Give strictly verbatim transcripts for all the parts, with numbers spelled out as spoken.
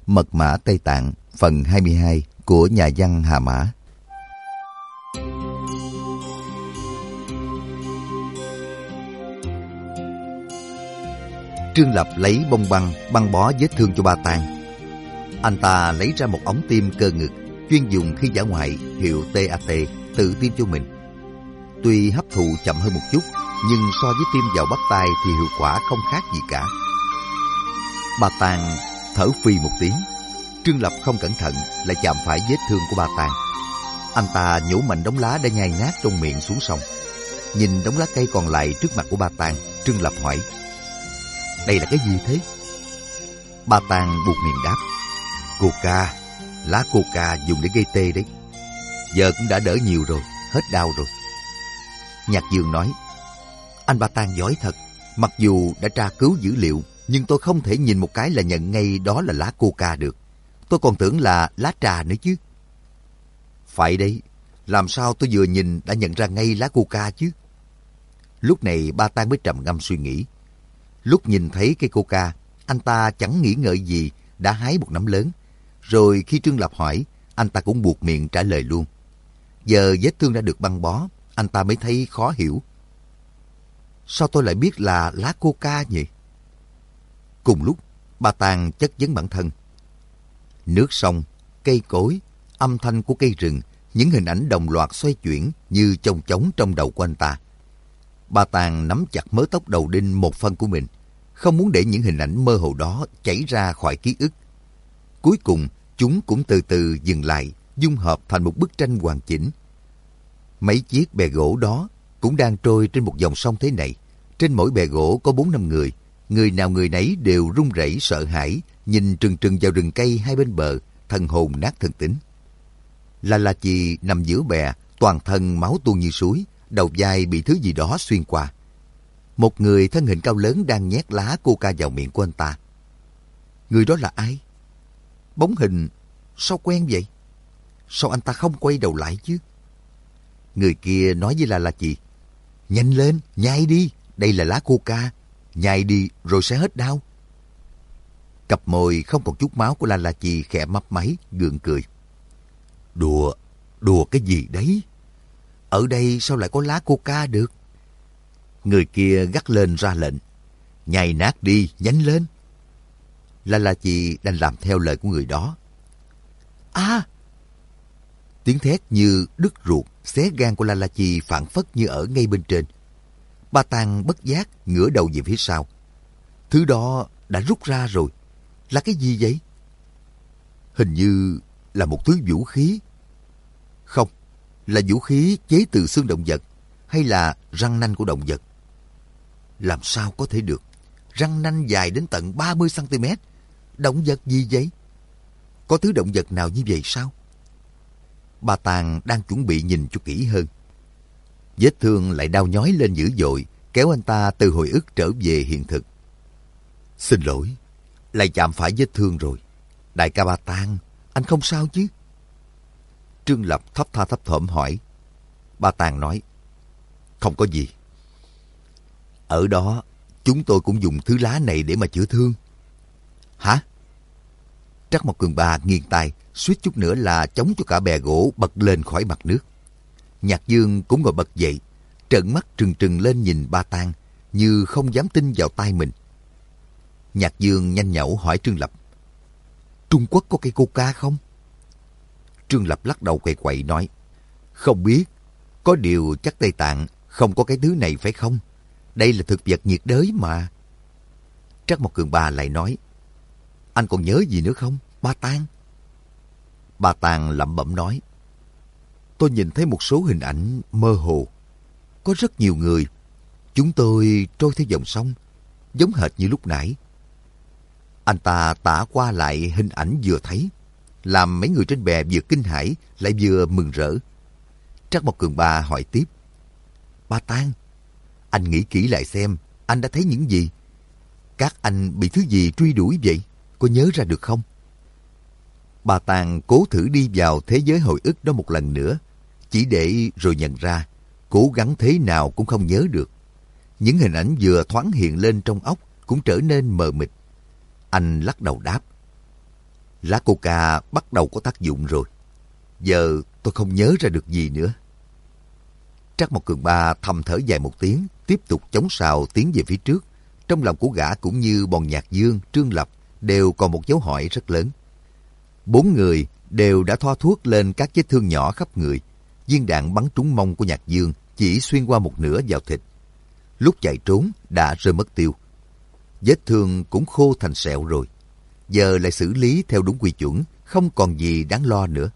Mật mã Tây Tạng phần hai mươi hai của nhà văn Hà Mã. Trương Lập lấy bông băng băng bó vết thương cho Ba Tàng. Anh ta lấy ra một ống tiêm cơ ngực chuyên dùng khi dã ngoại hiệu tê a tê tự tiêm cho mình. Tuy hấp thụ chậm hơn một chút, nhưng so với tiêm vào bắp tay thì hiệu quả không khác gì cả. Ba Tàng thở phì một tiếng. Trương Lập không cẩn thận lại chạm phải vết thương của Ba Tàng. Anh ta nhổ mạnh đống lá đã nhai nát trong miệng xuống sông. Nhìn đống lá cây còn lại trước mặt của Ba Tàng, Trương Lập hỏi: đây là cái gì thế? Ba Tàng buột miệng đáp: coca, lá coca dùng để gây tê đấy. Giờ cũng đã đỡ nhiều rồi, hết đau rồi. Nhạc Dương nói: anh Ba Tàng giỏi thật. Mặc dù đã tra cứu dữ liệu, nhưng tôi không thể nhìn một cái là nhận ngay đó là lá coca được. Tôi còn tưởng là lá trà nữa chứ. Phải đấy, làm sao tôi vừa nhìn đã nhận ra ngay lá coca chứ? Lúc này Ba Tàng mới trầm ngâm suy nghĩ. Lúc nhìn thấy cây coca, anh ta chẳng nghĩ ngợi gì đã hái một nắm lớn. Rồi khi Trương Lập hỏi, anh ta cũng buột miệng trả lời luôn. Giờ vết thương đã được băng bó, anh ta mới thấy khó hiểu. Sao tôi lại biết là lá coca nhỉ? Cùng lúc, Ba Tàng chất vấn bản thân. Nước sông, cây cối, âm thanh của cây rừng, những hình ảnh đồng loạt xoay chuyển như chông chóng trong đầu của anh ta. Ba Tàng nắm chặt mớ tóc đầu đinh một phân của mình, không muốn để những hình ảnh mơ hồ đó chảy ra khỏi ký ức. Cuối cùng, chúng cũng từ từ dừng lại, dung hợp thành một bức tranh hoàn chỉnh. Mấy chiếc bè gỗ đó cũng đang trôi trên một dòng sông thế này. Trên mỗi bè gỗ có bốn năm người. Người nào người nấy đều run rẩy sợ hãi, nhìn trừng trừng vào rừng cây hai bên bờ, thần hồn nát thần tính. La La Chi nằm giữa bè, toàn thân máu tuôn như suối, đầu vai bị thứ gì đó xuyên qua. Một người thân hình cao lớn đang nhét lá coca vào miệng của anh ta. Người đó là ai? Bóng hình sao quen vậy? Sao anh ta không quay đầu lại chứ? Người kia nói với La La Chi: nhanh lên, nhai đi, đây là lá coca, nhai đi rồi sẽ hết đau. Cặp môi không còn chút máu của La La Chi khẽ mấp máy, gượng cười. Đùa, đùa cái gì đấy? Ở đây sao lại có lá coca được? Người kia gắt lên ra lệnh: nhai nát đi, nhanh lên. La La Chi đành làm theo lời của người đó. À! Tiếng thét như đứt ruột, xé gan của La La Chi phảng phất như ở ngay bên trên. Ba Tàng bất giác ngửa đầu về phía sau. Thứ đó đã rút ra rồi. Là cái gì vậy? Hình như là một thứ vũ khí. Không, là vũ khí chế từ xương động vật hay là răng nanh của động vật. Làm sao có thể được? Răng nanh dài đến tận ba mươi xăng ti mét. Động vật gì vậy? Có thứ động vật nào như vậy sao? Ba Tàng đang chuẩn bị nhìn cho kỹ hơn. Vết thương lại đau nhói lên dữ dội, kéo anh ta từ hồi ức trở về hiện thực. Xin lỗi, lại chạm phải vết thương rồi. Đại ca Ba Tàng, anh không sao chứ? Trương Lập thấp tha thấp thỏm hỏi. Ba Tàng nói: không có gì. Ở đó, chúng tôi cũng dùng thứ lá này để mà chữa thương. Hả? Trắc Mộc Cường Ba nghiêng tai, suýt chút nữa là chống cho cả bè gỗ bật lên khỏi mặt nước. Nhạc Dương cũng ngồi bật dậy, trợn mắt trừng trừng lên nhìn Ba Tàng, như không dám tin vào tai mình. Nhạc Dương nhanh nhẩu hỏi Trương Lập: Trung Quốc có cây coca không? Trương Lập lắc đầu quậy quậy nói: không biết, có điều chắc Tây Tạng không có cái thứ này phải không? Đây là thực vật nhiệt đới mà. Trắc Mộc Cường Ba lại nói: anh còn nhớ gì nữa không, Ba Tàng? Ba Tàng lẩm bẩm nói: tôi nhìn thấy một số hình ảnh mơ hồ. Có rất nhiều người. Chúng tôi trôi theo dòng sông, giống hệt như lúc nãy. Anh ta tả qua lại hình ảnh vừa thấy, làm mấy người trên bè vừa kinh hãi lại vừa mừng rỡ. Trắc Mộc Cường Ba hỏi tiếp: Ba Tàng, anh nghĩ kỹ lại xem, anh đã thấy những gì? Các anh bị thứ gì truy đuổi vậy? Có nhớ ra được không? Ba Tàng cố thử đi vào thế giới hồi ức đó một lần nữa, chỉ để rồi nhận ra, cố gắng thế nào cũng không nhớ được. Những hình ảnh vừa thoáng hiện lên trong óc cũng trở nên mờ mịt. Anh lắc đầu đáp: Lá coca bắt đầu có tác dụng rồi. Giờ tôi không nhớ ra được gì nữa. Trác Mộc Cường Ba thầm thở dài một tiếng, tiếp tục chống sào tiến về phía trước. Trong lòng của gã cũng như bọn Nhạc Dương, Trương Lập đều còn một dấu hỏi rất lớn. Bốn người đều đã thoa thuốc lên các vết thương nhỏ khắp người. Viên đạn bắn trúng mông của Nhạc Dương chỉ xuyên qua một nửa vào thịt. Lúc chạy trốn đã rơi mất tiêu. Vết thương cũng khô thành sẹo rồi. Giờ lại xử lý theo đúng quy chuẩn, không còn gì đáng lo nữa.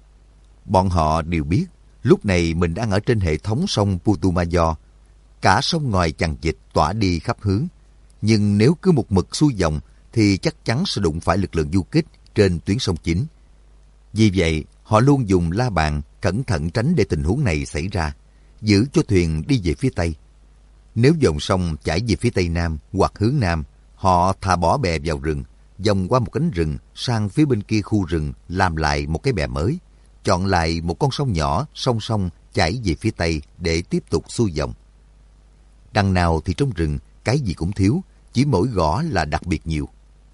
Bọn họ đều biết, lúc này mình đang ở trên hệ thống sông Putumayo. Cả sông ngòi chằng chịt tỏa đi khắp hướng. Nhưng nếu cứ một mực xuôi dòng thì chắc chắn sẽ đụng phải lực lượng du kích trên tuyến sông chính. Vì vậy, họ luôn dùng la bàn cẩn thận tránh để tình huống này xảy ra, giữ cho thuyền đi về phía Tây. Nếu dòng sông chảy về phía Tây Nam hoặc hướng Nam, họ thả bỏ bè vào rừng, vòng qua một cánh rừng sang phía bên kia khu rừng làm lại một cái bè mới, chọn lại một con sông nhỏ song song chảy về phía Tây để tiếp tục xuôi dòng. Đằng nào thì trong rừng cái gì cũng thiếu, chỉ mỗi gõ là đặc biệt nhiều.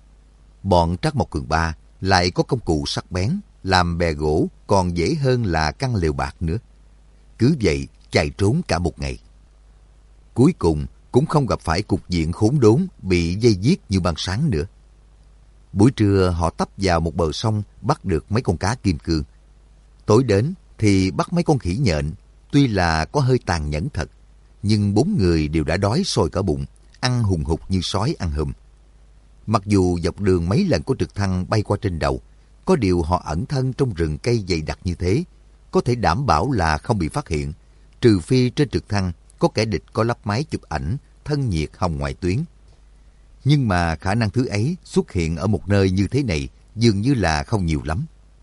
Bọn Trác Mộc Cường Ba lại có công cụ sắc bén, làm bè gỗ còn dễ hơn là căn lều bạc nữa. Cứ vậy chạy trốn cả một ngày. Cuối cùng cũng không gặp phải cục diện khốn đốn bị dây giết như ban sáng nữa. Buổi trưa họ tấp vào một bờ sông bắt được mấy con cá kim cương. Tối đến thì bắt mấy con khỉ nhện, tuy là có hơi tàn nhẫn thật, nhưng bốn người đều đã đói sôi cả bụng, ăn hùng hục như sói ăn hùm. Mặc dù dọc đường mấy lần có trực thăng bay qua trên đầu, có điều họ ẩn thân trong rừng cây dày đặc như thế, có thể đảm bảo là không bị phát hiện, trừ phi trên trực thăng có kẻ địch có lắp máy chụp ảnh thân nhiệt hồng ngoại tuyến. Nhưng mà khả năng thứ ấy xuất hiện ở một nơi như thế này dường như là không nhiều lắm.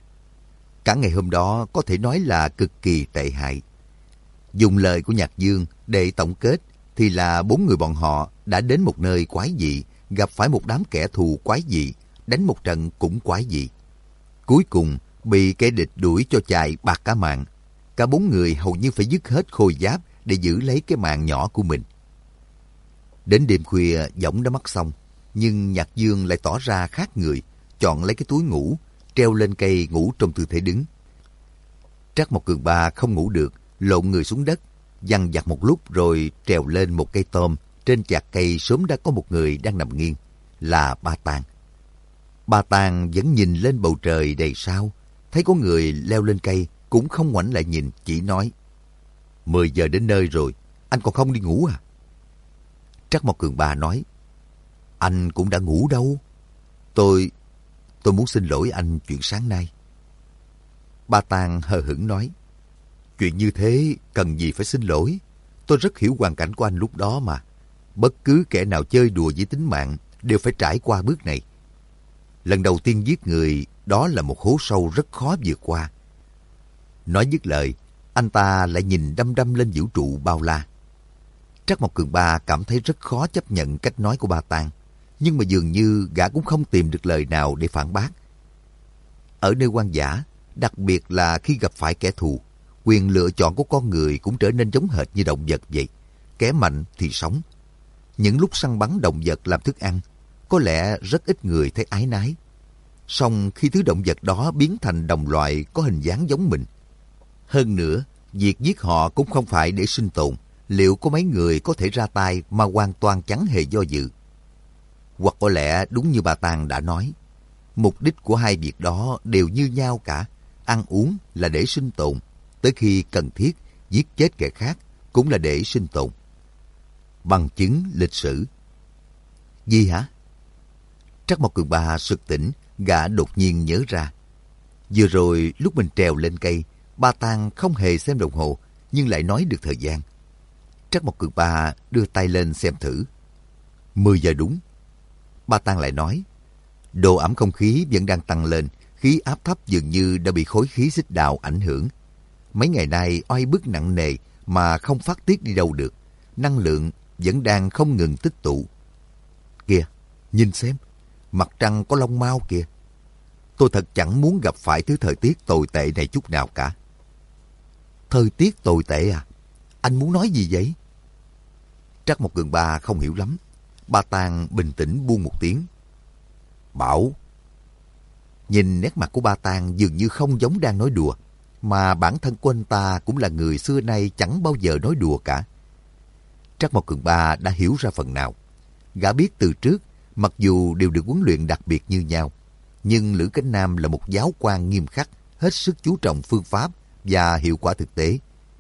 Cả ngày hôm đó có thể nói là cực kỳ tệ hại. Dùng lời của Nhạc Dương để tổng kết thì là bốn người bọn họ đã đến một nơi quái dị, gặp phải một đám kẻ thù quái dị, đánh một trận cũng quái dị. Cuối cùng bị kẻ địch đuổi cho chạy bạc cả mạng. Cả bốn người hầu như phải dứt hết khôi giáp để giữ lấy cái mạng nhỏ của mình. Đến đêm khuya giọng đã mắc xong, nhưng Nhạc Dương lại tỏ ra khác người, chọn lấy cái túi ngủ, treo lên cây ngủ trong tư thế đứng. Trác Mộc Cường Ba không ngủ được, lộn người xuống đất, văng vặt một lúc rồi trèo lên một cây tôm. Trên chạc cây sớm đã có một người đang nằm nghiêng, là Ba Tàng. Ba Tàng vẫn nhìn lên bầu trời đầy sao, thấy có người leo lên cây, cũng không ngoảnh lại nhìn, chỉ nói: Mười giờ đến nơi rồi, anh còn không đi ngủ à? Trác Mộc Cường Ba nói: Anh cũng đã ngủ đâu. Tôi... tôi muốn xin lỗi anh chuyện sáng nay. Ba Tàng hờ hững nói: Chuyện như thế cần gì phải xin lỗi. Tôi rất hiểu hoàn cảnh của anh lúc đó mà. Bất cứ kẻ nào chơi đùa với tính mạng đều phải trải qua bước này. Lần đầu tiên giết người, đó là một hố sâu rất khó vượt qua. Nói dứt lời, anh ta lại nhìn đăm đăm lên vũ trụ bao la. Trác Mộc Cường Ba cảm thấy rất khó chấp nhận cách nói của Ba Tàng, nhưng mà dường như gã cũng không tìm được lời nào để phản bác. Ở nơi hoang dã, đặc biệt là khi gặp phải kẻ thù, quyền lựa chọn của con người cũng trở nên giống hệt như động vật vậy. Kẻ mạnh thì sống. Những lúc săn bắn động vật làm thức ăn, có lẽ rất ít người thấy ái nái. Song khi thứ động vật đó biến thành đồng loại có hình dáng giống mình. Hơn nữa, việc giết họ cũng không phải để sinh tồn. Liệu có mấy người có thể ra tay mà hoàn toàn chẳng hề do dự? Hoặc có lẽ đúng như bà Tàng đã nói, mục đích của hai việc đó đều như nhau cả. Ăn uống là để sinh tồn, tới khi cần thiết giết chết kẻ khác cũng là để sinh tồn. Bằng chứng lịch sử. Gì hả? Trác Mộc Cường Ba sực tỉnh, gã đột nhiên nhớ ra. Vừa rồi lúc mình trèo lên cây, Ba Tàng không hề xem đồng hồ, nhưng lại nói được thời gian. Trác Mộc Cường Ba đưa tay lên xem thử. Mười giờ đúng. Ba Tàng lại nói, độ ẩm không khí vẫn đang tăng lên, khí áp thấp dường như đã bị khối khí xích đạo ảnh hưởng. Mấy ngày nay oai bức nặng nề mà không phát tiết đi đâu được. Năng lượng vẫn đang không ngừng tích tụ. Kìa, nhìn xem, mặt trăng có lông mao kìa. Tôi thật chẳng muốn gặp phải thứ thời tiết tồi tệ này chút nào cả. Thời tiết tồi tệ à? Anh muốn nói gì vậy? Trác Mộc Cường Ba không hiểu lắm. Ba Tàng bình tĩnh buông một tiếng. Bão. Nhìn nét mặt của Ba Tang dường như không giống đang nói đùa, mà bản thân của anh ta cũng là người xưa nay chẳng bao giờ nói đùa cả. Trắc Mộc Cường Ba đã hiểu ra phần nào. Gã biết từ trước, mặc dù đều được huấn luyện đặc biệt như nhau, nhưng Lữ Cánh Nam là một giáo quan nghiêm khắc, hết sức chú trọng phương pháp và hiệu quả thực tế.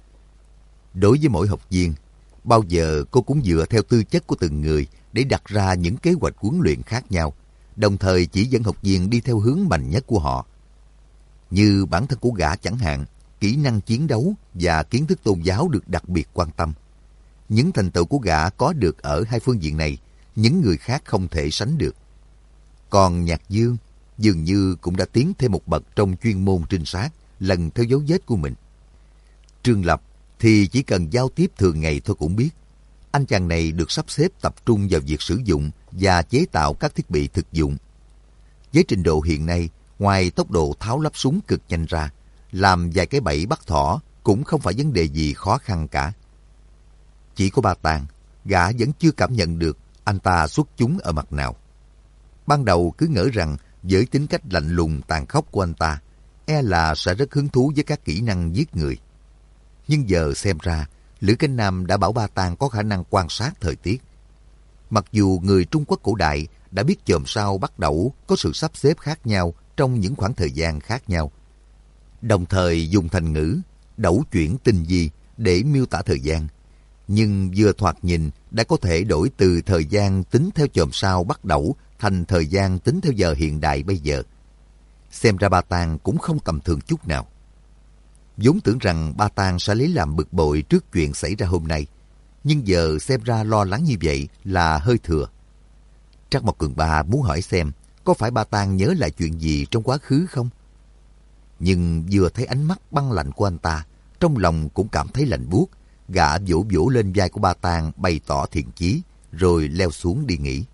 Đối với mỗi học viên, bao giờ cô cũng dựa theo tư chất của từng người để đặt ra những kế hoạch huấn luyện khác nhau, đồng thời chỉ dẫn học viên đi theo hướng mạnh nhất của họ. Như bản thân của gã chẳng hạn, kỹ năng chiến đấu và kiến thức tôn giáo được đặc biệt quan tâm. Những thành tựu của gã có được ở hai phương diện này, những người khác không thể sánh được. Còn Nhạc Dương dường như cũng đã tiến thêm một bậc trong chuyên môn trinh sát, lần theo dấu vết của mình. Trương Lập thì chỉ cần giao tiếp thường ngày thôi cũng biết. Anh chàng này được sắp xếp tập trung vào việc sử dụng và chế tạo các thiết bị thực dụng. Với trình độ hiện nay, ngoài tốc độ tháo lắp súng cực nhanh ra, làm vài cái bẫy bắt thỏ cũng không phải vấn đề gì khó khăn cả. Chỉ có Ba Tang, gã vẫn chưa cảm nhận được anh ta xuất chúng ở mặt nào. Ban đầu cứ ngỡ rằng với tính cách lạnh lùng tàn khốc của anh ta, e là sẽ rất hứng thú với các kỹ năng giết người. Nhưng giờ xem ra, Lữ Cánh Nam đã bảo Ba Tang có khả năng quan sát thời tiết. Mặc dù người Trung Quốc cổ đại đã biết chòm sao bắt đẩu có sự sắp xếp khác nhau trong những khoảng thời gian khác nhau, đồng thời dùng thành ngữ đẩu chuyển tinh vi để miêu tả thời gian, nhưng vừa thoạt nhìn đã có thể đổi từ thời gian tính theo chòm sao bắt đẩu thành thời gian tính theo giờ hiện đại bây giờ. Xem ra Ba Tang cũng không tầm thường chút nào. Vốn tưởng rằng Ba Tang sẽ lấy làm bực bội trước chuyện xảy ra hôm nay, nhưng giờ xem ra lo lắng như vậy là hơi thừa. Trắc Mộc Cường Ba muốn hỏi xem có phải Ba Tang nhớ lại chuyện gì trong quá khứ không? Nhưng vừa thấy ánh mắt băng lạnh của anh ta, trong lòng cũng cảm thấy lạnh buốt. Gã vỗ vỗ lên vai của Ba Tang bày tỏ thiện chí, rồi leo xuống đi nghỉ.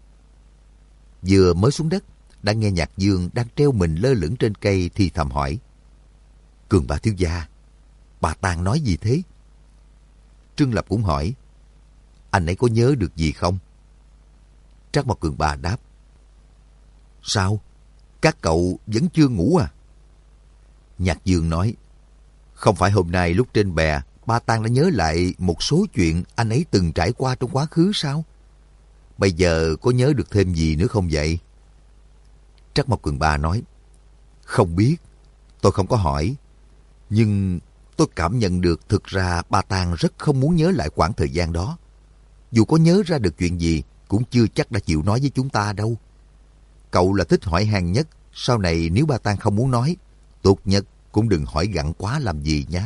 Vừa mới xuống đất, đã nghe Nhạc Dương đang treo mình lơ lửng trên cây thì thầm hỏi: Cường Ba thiếu gia, Ba Tang nói gì thế? Trương Lập cũng hỏi: Anh ấy có nhớ được gì không? Trắc Mộc Cường Ba đáp: Sao? Các cậu vẫn chưa ngủ à? Nhạc Dương nói: Không phải hôm nay lúc trên bè, Ba Tang đã nhớ lại một số chuyện anh ấy từng trải qua trong quá khứ sao? Bây giờ có nhớ được thêm gì nữa không vậy? Trắc Mộc Cường Ba nói: Không biết, tôi không có hỏi. Nhưng tôi cảm nhận được thực ra Ba Tang rất không muốn nhớ lại quãng thời gian đó. Dù có nhớ ra được chuyện gì, cũng chưa chắc đã chịu nói với chúng ta đâu. Cậu là thích hỏi han nhất, sau này nếu Ba Tang không muốn nói, tốt nhất cũng đừng hỏi gặng quá làm gì nha.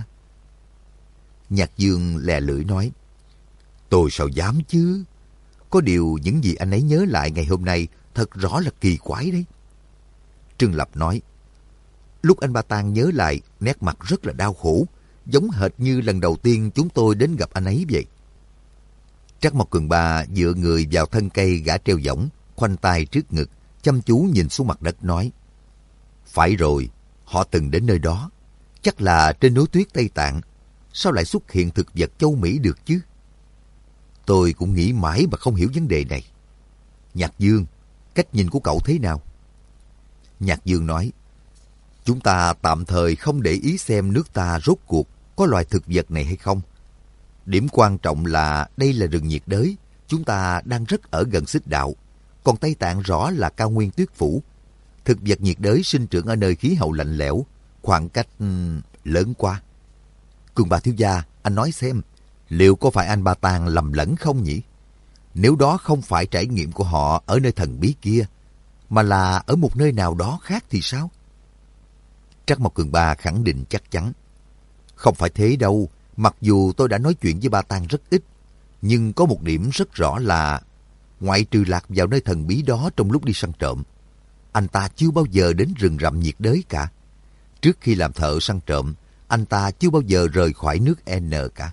Nhạc Dương lè lưỡi nói: Tôi sao dám chứ? Có điều những gì anh ấy nhớ lại ngày hôm nay thật rõ là kỳ quái đấy. Trương Lập nói: Lúc anh Ba Tang nhớ lại, nét mặt rất là đau khổ, giống hệt như lần đầu tiên chúng tôi đến gặp anh ấy vậy. Trắc Mộc Cường Ba dựa người vào thân cây gã treo võng, khoanh tay trước ngực, chăm chú nhìn xuống mặt đất nói: Phải rồi, họ từng đến nơi đó, chắc là trên núi tuyết Tây Tạng. Sao lại xuất hiện thực vật châu Mỹ được chứ? Tôi cũng nghĩ mãi mà không hiểu vấn đề này. Nhạc Dương, cách nhìn của cậu thế nào? Nhạc Dương nói: Chúng ta tạm thời không để ý xem nước ta rốt cuộc có loài thực vật này hay không. Điểm quan trọng là đây là rừng nhiệt đới, chúng ta đang rất ở gần xích đạo. Còn Tây Tạng rõ là cao nguyên tuyết phủ. Thực vật nhiệt đới sinh trưởng ở nơi khí hậu lạnh lẽo, khoảng cách um, lớn quá. Cường Ba thiếu gia, anh nói xem, liệu có phải anh Ba Tang lầm lẫn không nhỉ? Nếu đó không phải trải nghiệm của họ ở nơi thần bí kia, mà là ở một nơi nào đó khác thì sao? Trắc Mộc Cường Ba khẳng định chắc chắn: Không phải thế đâu, mặc dù tôi đã nói chuyện với Ba Tang rất ít, nhưng có một điểm rất rõ là ngoại trừ lạc vào nơi thần bí đó trong lúc đi săn trộm, anh ta chưa bao giờ đến rừng rậm nhiệt đới cả. Trước khi làm thợ săn trộm, anh ta chưa bao giờ rời khỏi nước N cả.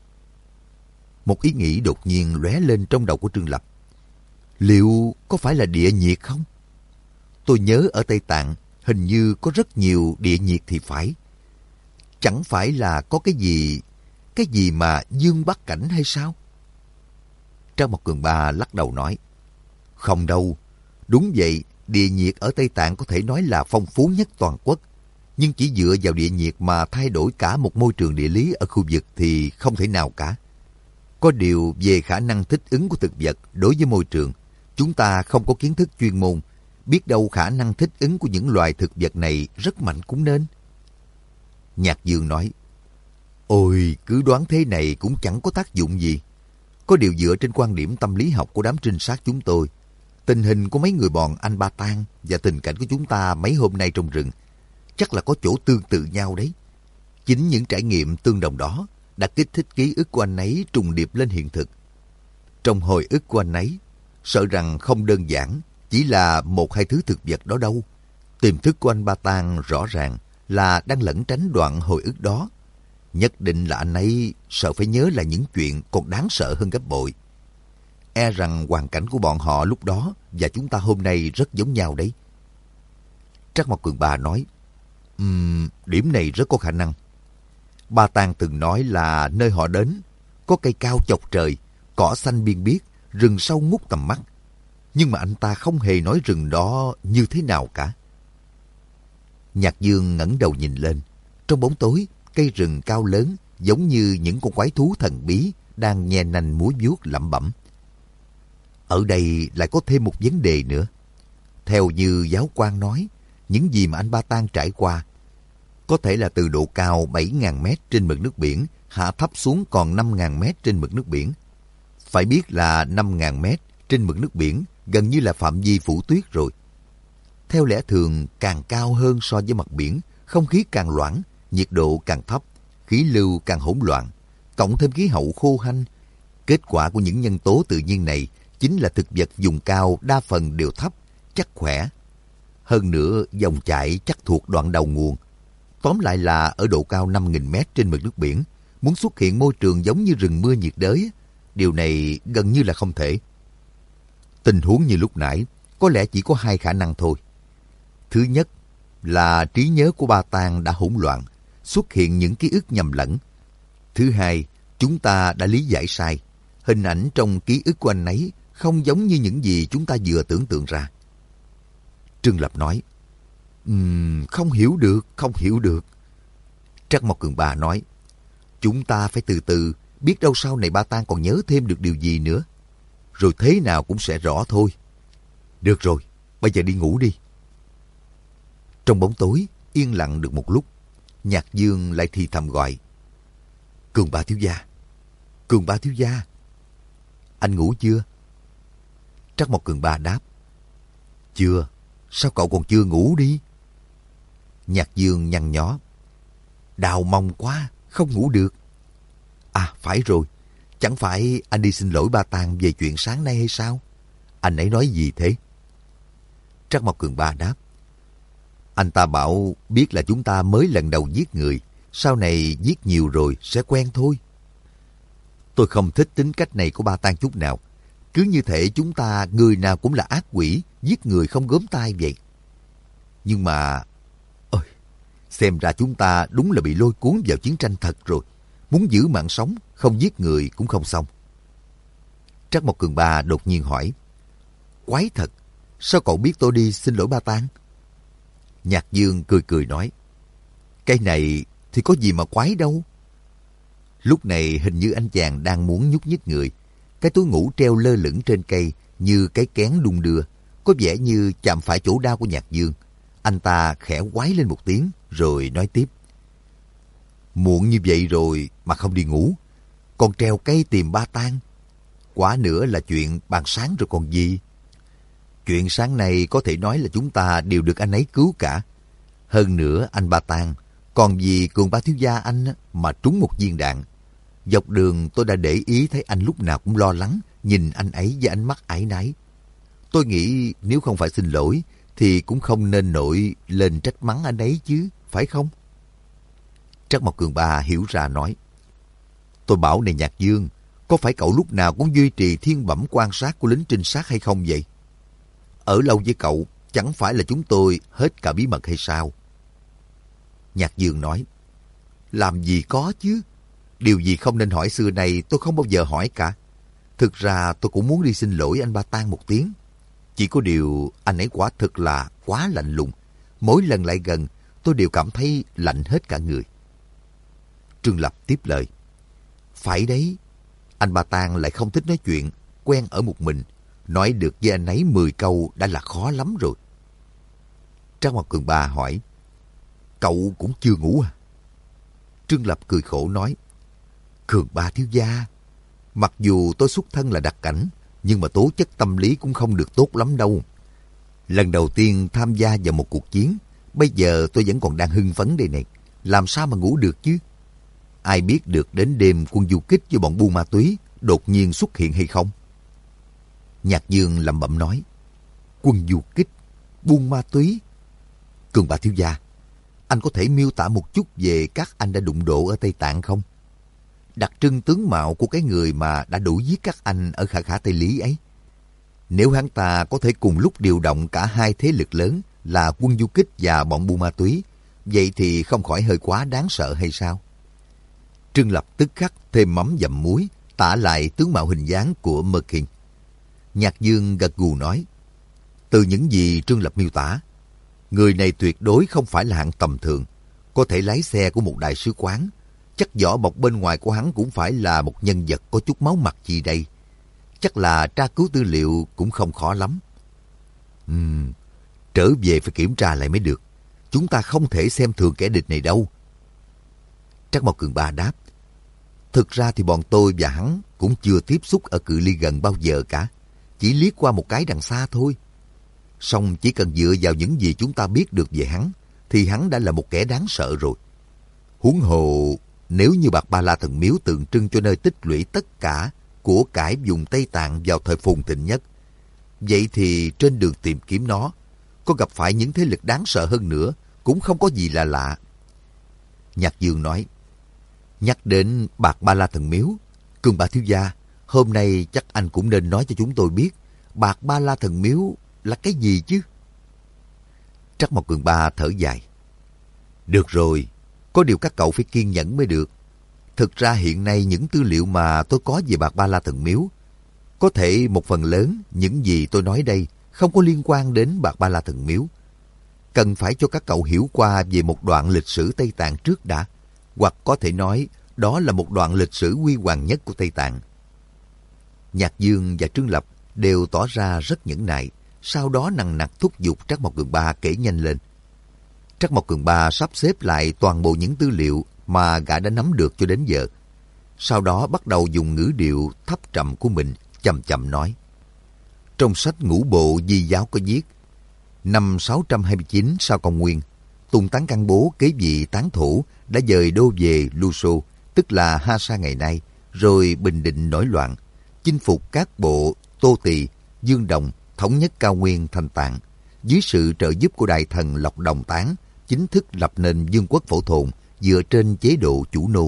Một ý nghĩ đột nhiên lóe lên trong đầu của Trương Lập. Liệu có phải là địa nhiệt không? Tôi nhớ ở Tây Tạng hình như có rất nhiều địa nhiệt thì phải. Chẳng phải là có cái gì, cái gì mà dương bắc cảnh hay sao? Trác Mộc Cường Ba lắc đầu nói: Không đâu, đúng vậy, địa nhiệt ở Tây Tạng có thể nói là phong phú nhất toàn quốc. Nhưng chỉ dựa vào địa nhiệt mà thay đổi cả một môi trường địa lý ở khu vực thì không thể nào cả. Có điều về khả năng thích ứng của thực vật đối với môi trường, chúng ta không có kiến thức chuyên môn. Biết đâu khả năng thích ứng của những loài thực vật này rất mạnh cũng nên. Nhạc Dương nói, ôi, cứ đoán thế này cũng chẳng có tác dụng gì. Có điều dựa trên quan điểm tâm lý học của đám trinh sát chúng tôi, tình hình của mấy người bọn anh Ba Tan và tình cảnh của chúng ta mấy hôm nay trong rừng chắc là có chỗ tương tự nhau đấy. Chính những trải nghiệm tương đồng đó đã kích thích ký ức của anh ấy trùng điệp lên hiện thực. Trong hồi ức của anh ấy, sợ rằng không đơn giản chỉ là một hai thứ thực vật đó đâu. Tiềm thức của anh Ba Tan rõ ràng là đang lẩn tránh đoạn hồi ức đó. Nhất định là anh ấy sợ phải nhớ lại những chuyện còn đáng sợ hơn gấp bội. E rằng hoàn cảnh của bọn họ lúc đó và chúng ta hôm nay rất giống nhau đấy. Trắc Mộc Cường Ba nói, um, điểm này rất có khả năng. Ba Tan từng nói là nơi họ đến có cây cao chọc trời, cỏ xanh biên biếc, rừng sâu ngút tầm mắt. Nhưng mà anh ta không hề nói rừng đó như thế nào cả. Nhạc Dương ngẩng đầu nhìn lên. Trong bóng tối, cây rừng cao lớn giống như những con quái thú thần bí đang nhe nanh múa vuốt lẩm bẩm. Ở đây lại có thêm một vấn đề nữa. Theo như giáo quan nói, những gì mà anh Ba Tan trải qua có thể là từ độ cao bảy nghìn mét trên mực nước biển hạ thấp xuống còn năm nghìn mét trên mực nước biển. Phải biết là năm nghìn mét trên mực nước biển gần như là phạm vi phủ tuyết rồi. Theo lẽ thường, càng cao hơn so với mặt biển, không khí càng loãng, nhiệt độ càng thấp, khí lưu càng hỗn loạn, cộng thêm khí hậu khô hanh. Kết quả của những nhân tố tự nhiên này chính là thực vật vùng cao đa phần đều thấp, chắc khỏe. Hơn nữa, dòng chảy chắc thuộc đoạn đầu nguồn. Tóm lại là ở độ cao năm nghìn mét trên mực nước biển, muốn xuất hiện môi trường giống như rừng mưa nhiệt đới, điều này gần như là không thể. Tình huống như lúc nãy có lẽ chỉ có hai khả năng thôi. Thứ nhất là trí nhớ của Ba Tan đã hỗn loạn, xuất hiện những ký ức nhầm lẫn. Thứ hai, chúng ta đã lý giải sai. Hình ảnh trong ký ức của anh ấy không giống như những gì chúng ta vừa tưởng tượng ra. Trương Lập nói, um, không hiểu được, không hiểu được. Trắc Mộc Cường Ba nói, chúng ta phải từ từ, biết đâu sau này Ba Tan còn nhớ thêm được điều gì nữa. Rồi thế nào cũng sẽ rõ thôi. Được rồi, bây giờ đi ngủ đi. Trong bóng tối, yên lặng được một lúc, Nhạc Dương lại thì thầm gọi, Cường Ba thiếu gia, Cường Ba thiếu gia. Anh ngủ chưa? Trắc Mộc Cường Ba đáp, chưa. Sao cậu còn chưa ngủ đi? Nhạc Dương nhăn nhó, đau mông quá, không ngủ được. À phải rồi, chẳng phải anh đi xin lỗi Ba Tan về chuyện sáng nay hay sao? Anh ấy nói gì thế? Trắc Mộc Cường Ba đáp, anh ta bảo biết là chúng ta mới lần đầu giết người, sau này giết nhiều rồi sẽ quen thôi. Tôi không thích tính cách này của Ba Tan chút nào. Cứ như thể chúng ta người nào cũng là ác quỷ, giết người không gớm tay vậy. Nhưng mà, ôi, xem ra chúng ta đúng là bị lôi cuốn vào chiến tranh thật rồi. Muốn giữ mạng sống, không giết người cũng không xong. Trắc Mộc Cường Ba đột nhiên hỏi, quái thật, sao cậu biết tôi đi xin lỗi Ba Tan? Nhạc Dương cười cười nói, cái này thì có gì mà quái đâu. Lúc này hình như anh chàng đang muốn nhúc nhích người. Cái túi ngủ treo lơ lửng trên cây như cái kén đung đưa, có vẻ như chạm phải chỗ đau của Nhạc Dương. Anh ta khẽ quái lên một tiếng rồi nói tiếp, muộn như vậy rồi mà không đi ngủ, còn treo cây tìm Ba Tan. Quả nữa là chuyện bàn sáng rồi còn gì. Chuyện sáng nay có thể nói là chúng ta đều được anh ấy cứu cả. Hơn nữa anh Ba Tan còn vì Cường Ba thiếu gia anh mà trúng một viên đạn. Dọc đường tôi đã để ý thấy anh lúc nào cũng lo lắng, nhìn anh ấy với ánh mắt áy náy. Tôi nghĩ nếu không phải xin lỗi thì cũng không nên nổi lên trách mắng anh ấy chứ, phải không? Trắc Mộc Cường Ba hiểu ra nói, tôi bảo này Nhạc Dương, có phải cậu lúc nào cũng duy trì thiên bẩm quan sát của lính trinh sát hay không vậy? Ở lâu với cậu chẳng phải là chúng tôi hết cả bí mật hay sao? Nhạc Dương nói, làm gì có chứ. Điều gì không nên hỏi xưa này tôi không bao giờ hỏi cả. Thực ra tôi cũng muốn đi xin lỗi anh Ba Tan một tiếng. Chỉ có điều anh ấy quả thực là quá lạnh lùng. Mỗi lần lại gần, tôi đều cảm thấy lạnh hết cả người. Trương Lập tiếp lời. Phải đấy, anh Ba Tang lại không thích nói chuyện, quen ở một mình. Nói được với anh ấy mười câu đã là khó lắm rồi. Trác Mộc Cường Ba hỏi. Cậu cũng chưa ngủ à? Trương Lập cười khổ nói. Cường Ba thiếu gia, mặc dù tôi xuất thân là đặc cảnh, nhưng mà tố chất tâm lý cũng không được tốt lắm đâu. Lần đầu tiên tham gia vào một cuộc chiến, bây giờ tôi vẫn còn đang hưng phấn đây này. Làm sao mà ngủ được chứ? Ai biết được đến đêm quân du kích với bọn buôn ma túy đột nhiên xuất hiện hay không? Nhạc Dương lẩm bẩm nói. Quân du kích, buôn ma túy. Cường Ba thiếu gia, anh có thể miêu tả một chút về các anh đã đụng độ ở Tây Tạng không? Đặc trưng tướng mạo của cái người mà đã đuổi giết các anh ở Khả Khả Tây Lý ấy. Nếu hắn ta có thể cùng lúc điều động cả hai thế lực lớn là quân du kích và bọn buôn ma túy, vậy thì không khỏi hơi quá đáng sợ hay sao? Trương Lập tức khắc thêm mắm dặm muối, tả lại tướng mạo hình dáng của Merkin. Nhạc Dương gật gù nói. Từ những gì Trương Lập miêu tả, người này tuyệt đối không phải là hạng tầm thường, có thể lái xe của một đại sứ quán. Chắc vỏ bọc bên ngoài của hắn cũng phải là một nhân vật có chút máu mặt gì đây. Chắc là tra cứu tư liệu cũng không khó lắm. Ừm, trở về phải kiểm tra lại mới được. Chúng ta không thể xem thường kẻ địch này đâu. Trác Mộc Cường Ba đáp. Thực ra thì bọn tôi và hắn cũng chưa tiếp xúc ở cự ly gần bao giờ cả. Chỉ liếc qua một cái đằng xa thôi. Song chỉ cần dựa vào những gì chúng ta biết được về hắn, thì hắn đã là một kẻ đáng sợ rồi. Huống hồ, nếu như Bạc Ba La Thần Miếu tượng trưng cho nơi tích lũy tất cả của cải vùng Tây Tạng vào thời phồn thịnh nhất, vậy thì trên đường tìm kiếm nó, có gặp phải những thế lực đáng sợ hơn nữa cũng không có gì là lạ. Nhạc Dương nói. Nhắc đến Bạc Ba La Thần Miếu, Cường Ba thiếu gia, hôm nay chắc anh cũng nên nói cho chúng tôi biết Bạc Ba La Thần Miếu là cái gì chứ? Trác Mộc Cường Ba thở dài. Được rồi, có điều các cậu phải kiên nhẫn mới được. Thực ra hiện nay những tư liệu mà tôi có về Bạc Ba La Thần Miếu, có thể một phần lớn những gì tôi nói đây không có liên quan đến Bạc Ba La Thần Miếu. Cần phải cho các cậu hiểu qua về một đoạn lịch sử Tây Tạng trước đã, hoặc có thể nói đó là một đoạn lịch sử huy hoàng nhất của Tây Tạng. Nhạc Dương và Trương Lập đều tỏ ra rất nhẫn nại, sau đó nằng nặc thúc giục Trác Mộc Cường Ba kể nhanh lên. Trác Mộc Cường Ba sắp xếp lại toàn bộ những tư liệu mà gã đã nắm được cho đến giờ. Sau đó bắt đầu dùng ngữ điệu thấp trầm của mình chậm chậm nói. Trong sách Ngũ Bộ Di Giáo có viết, năm sáu trăm hai mươi chín sau công nguyên, Tùng Tán Cang Bố kế vị tán thủ đã dời đô về Luso, tức là Ha Sa ngày nay, rồi Bình Định nổi loạn, chinh phục các bộ Tô Tỳ, Dương Đồng, thống nhất cao nguyên Thanh Tạng. Dưới sự trợ giúp của đại thần Lộc Đồng Tán, chính thức lập nên vương quốc Phổ Thồn dựa trên chế độ chủ nô.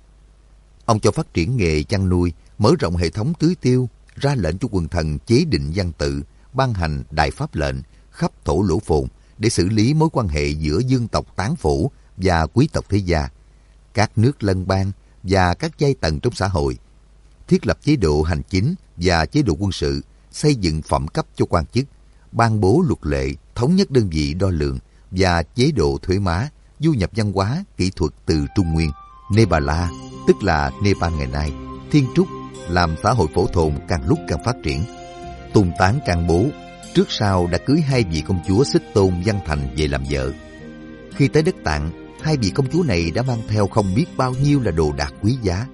Ông cho phát triển nghề chăn nuôi, mở rộng hệ thống tưới tiêu, ra lệnh cho quần thần chế định văn tự, ban hành đại pháp lệnh khắp thổ lỗ phồn để xử lý mối quan hệ giữa dương tộc tán phổ và quý tộc thế gia, các nước lân bang và các giai tầng trong xã hội, thiết lập chế độ hành chính và chế độ quân sự, xây dựng phẩm cấp cho quan chức, ban bố luật lệ, thống nhất đơn vị đo lường và chế độ thuế má, du nhập văn hóa, kỹ thuật từ Trung Nguyên, Nepal, tức là Nepal ngày nay, Thiên Trúc, làm xã hội phổ thồn càng lúc càng phát triển. Tùng Tán Cang Bố trước sau đã cưới hai vị công chúa Xích Tôn Văn Thành về làm vợ. Khi tới đất Tạng, hai vị công chúa này đã mang theo không biết bao nhiêu là đồ đạc quý giá.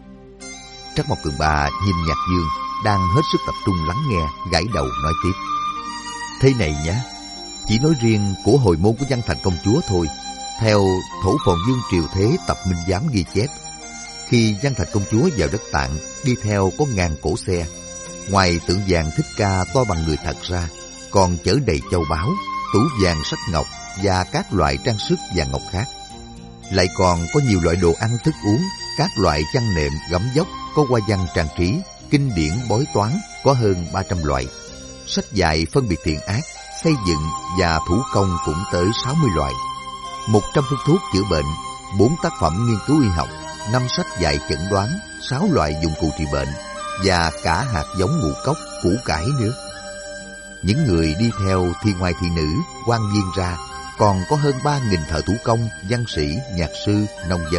Trác Mộc Cường Ba nhìn Nhạc Dương đang hết sức tập trung lắng nghe, gãi đầu nói tiếp. Thế này nhé, chỉ nói riêng của hồi môn của Văn Thành công chúa thôi. Theo Thổ Phồn Dương Triều Thế tập Minh Giám ghi chép, khi Văn Thành công chúa vào đất Tạng, đi theo có ngàn cỗ xe. Ngoài tượng vàng Thích Ca to bằng người thật ra, còn chở đầy châu báu, tủ vàng sắc ngọc và các loại trang sức vàng ngọc khác. Lại còn có nhiều loại đồ ăn thức uống, các loại chăn nệm gấm vóc có hoa văn trang trí, kinh điển bói toán có hơn ba trăm loại. Sách dạy phân biệt thiện ác, xây dựng và thủ công cũng tới sáu mươi loại. một trăm phương thuốc chữa bệnh, bốn tác phẩm nghiên cứu y học, năm sách dạy chẩn đoán, sáu loại dụng cụ trị bệnh và cả hạt giống ngũ cốc, củ cải nữa. những người đi theo thì ngoài thị nữ, quan viên ra, còn có hơn ba nghìn thợ thủ công, văn sĩ, nhạc sư, nông dân.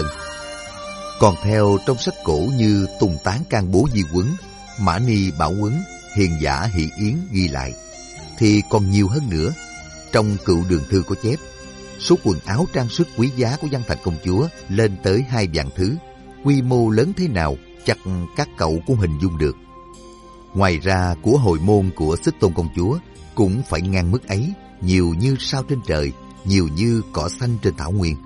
Còn theo trong sách cổ như Tùng Tán Can Bố Di Quấn, Mã Ni Bảo Quấn, Hiền Giả Hỷ Yến ghi lại, thì còn nhiều hơn nữa. Trong Cựu Đường Thư có chép, số quần áo trang sức quý giá của Văn Thành công chúa lên tới hai vạn thứ, quy mô lớn thế nào chắc các cậu cũng hình dung được. Ngoài ra, của hồi môn của Xích Tôn công chúa cũng phải ngang mức ấy, nhiều như sao trên trời, nhiều như cỏ xanh trên thảo nguyên.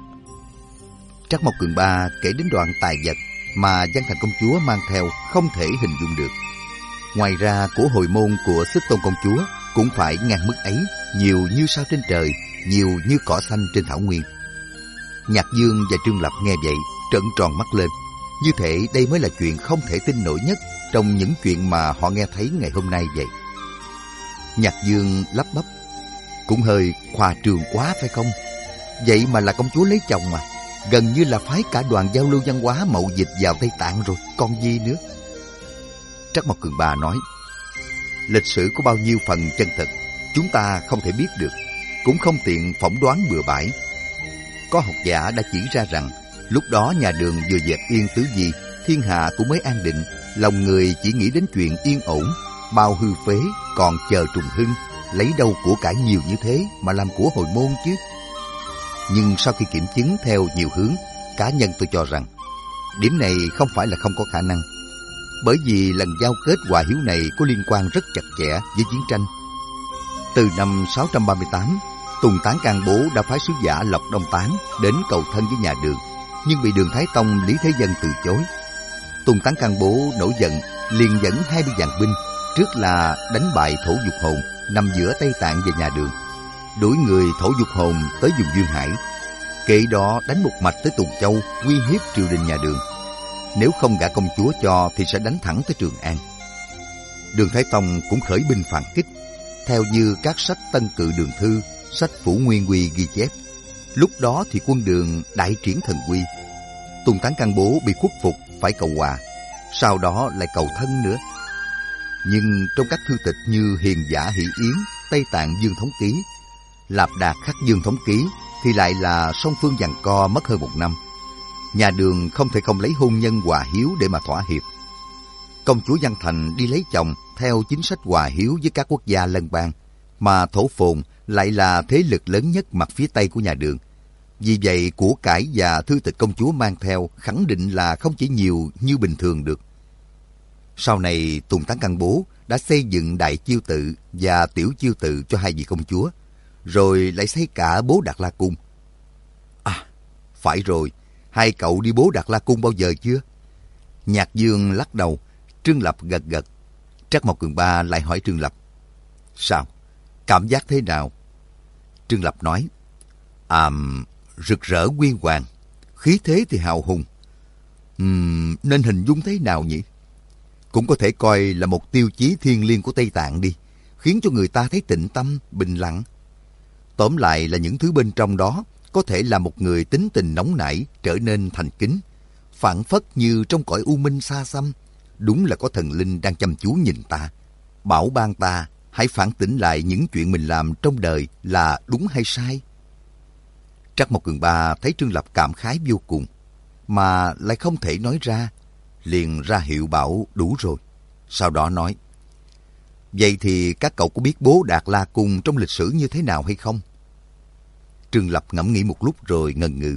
Trắc Mộc Cường Ba kể đến đoạn tài vật mà Văn Thành công chúa mang theo không thể hình dung được. Ngoài ra, của hồi môn của Xích Tôn công chúa cũng phải ngang mức ấy, nhiều như sao trên trời, nhiều như cỏ xanh trên thảo nguyên. Nhạc Dương và Trương Lập nghe vậy trợn tròn mắt lên, như thể đây mới là chuyện không thể tin nổi nhất trong những chuyện mà họ nghe thấy ngày hôm nay vậy. Nhạc Dương lắp bắp, cũng hơi khoa trương quá phải không? Vậy mà là công chúa lấy chồng mà, gần như là phái cả đoàn giao lưu văn hóa mậu dịch vào Tây Tạng rồi, còn gì nữa. Trắc Mộc Cường Ba nói, lịch sử có bao nhiêu phần chân thực, chúng ta không thể biết được, cũng không tiện phỏng đoán bừa bãi. Có học giả đã chỉ ra rằng, lúc đó nhà Đường vừa dẹp yên tứ di, thiên hạ cũng mới an định, lòng người chỉ nghĩ đến chuyện yên ổn, bao hư phế còn chờ trùng hưng, lấy đâu của cải nhiều như thế mà làm của hồi môn chứ. Nhưng sau khi kiểm chứng theo nhiều hướng, cá nhân tôi cho rằng điểm này không phải là không có khả năng, bởi vì lần giao kết hòa hiếu này có liên quan rất chặt chẽ với chiến tranh. Từ năm sáu trăm ba mươi tám, Tùng Tán Can Bố đã phái sứ giả Lộc Đông Tán đến cầu thân với nhà Đường, nhưng bị Đường Thái Tông Lý Thế Dân từ chối. Tùng Tán Can Bố nổi giận, liền dẫn hai mươi vạn binh, trước là đánh bại Thổ Dục Hồn nằm giữa Tây Tạng và nhà Đường, đuổi người Thổ Dục Hồn tới vùng Duyên Hải, kệ đó đánh một mạch tới Tùng Châu, uy hiếp triều đình nhà Đường. Nếu không gả công chúa cho thì sẽ đánh thẳng tới Trường An. Đường Thái Tông cũng khởi binh phản kích. Theo như các sách Tân Cự Đường Thư, sách Phủ Nguyên Quy ghi chép, lúc đó thì quân Đường đại triển thần uy. Tùng Tán Can Bố bị khuất phục phải cầu hòa, sau đó lại cầu thân nữa. Nhưng trong các thư tịch như Hiền Giả Hỷ Yến, Tây Tạng Dương Thống Ký, Lạp Đạt Khắc Dương Thống Ký thì lại là song phương giằng co mất hơn một năm. Nhà Đường không thể không lấy hôn nhân hòa hiếu để mà thỏa hiệp. Công chúa Văn Thành đi lấy chồng theo chính sách hòa hiếu với các quốc gia lân bang, mà Thổ Phồn lại là thế lực lớn nhất mặt phía Tây của nhà Đường. Vì vậy, của cải và thư tịch công chúa mang theo khẳng định là không chỉ nhiều như bình thường được. Sau này, Tùng Tán Can Bố đã xây dựng Đại Chiêu Tự và Tiểu Chiêu Tự cho hai vị công chúa, rồi lại xây cả Bố Đạt La Cung. À, phải rồi, hai cậu đi Bố Đạt La Cung bao giờ chưa? Nhạc Dương lắc đầu, Trương Lập gật gật. Trắc Mộc Cường Ba lại hỏi Trương Lập, sao? Cảm giác thế nào? Trương Lập nói, À, rực rỡ huy hoàng, khí thế thì hào hùng. Uhm, nên hình dung thế nào nhỉ? Cũng có thể coi là một tiêu chí thiêng liêng của Tây Tạng đi, khiến cho người ta thấy tịnh tâm, bình lặng. Tóm lại là những thứ bên trong đó có thể làm một người tính tình nóng nảy trở nên thành kính, phảng phất như trong cõi u minh xa xăm. Đúng là có thần linh đang chăm chú nhìn ta, bảo ban ta hãy phản tỉnh lại những chuyện mình làm trong đời là đúng hay sai. Trắc Mộc Cường Ba thấy Trương Lập cảm khái vô cùng, mà lại không thể nói ra, liền ra hiệu bảo đủ rồi. Sau đó nói, vậy thì các cậu có biết Bố Đạt La Cung trong lịch sử như thế nào hay không? Trương Lập ngẫm nghĩ một lúc rồi ngần ngừ.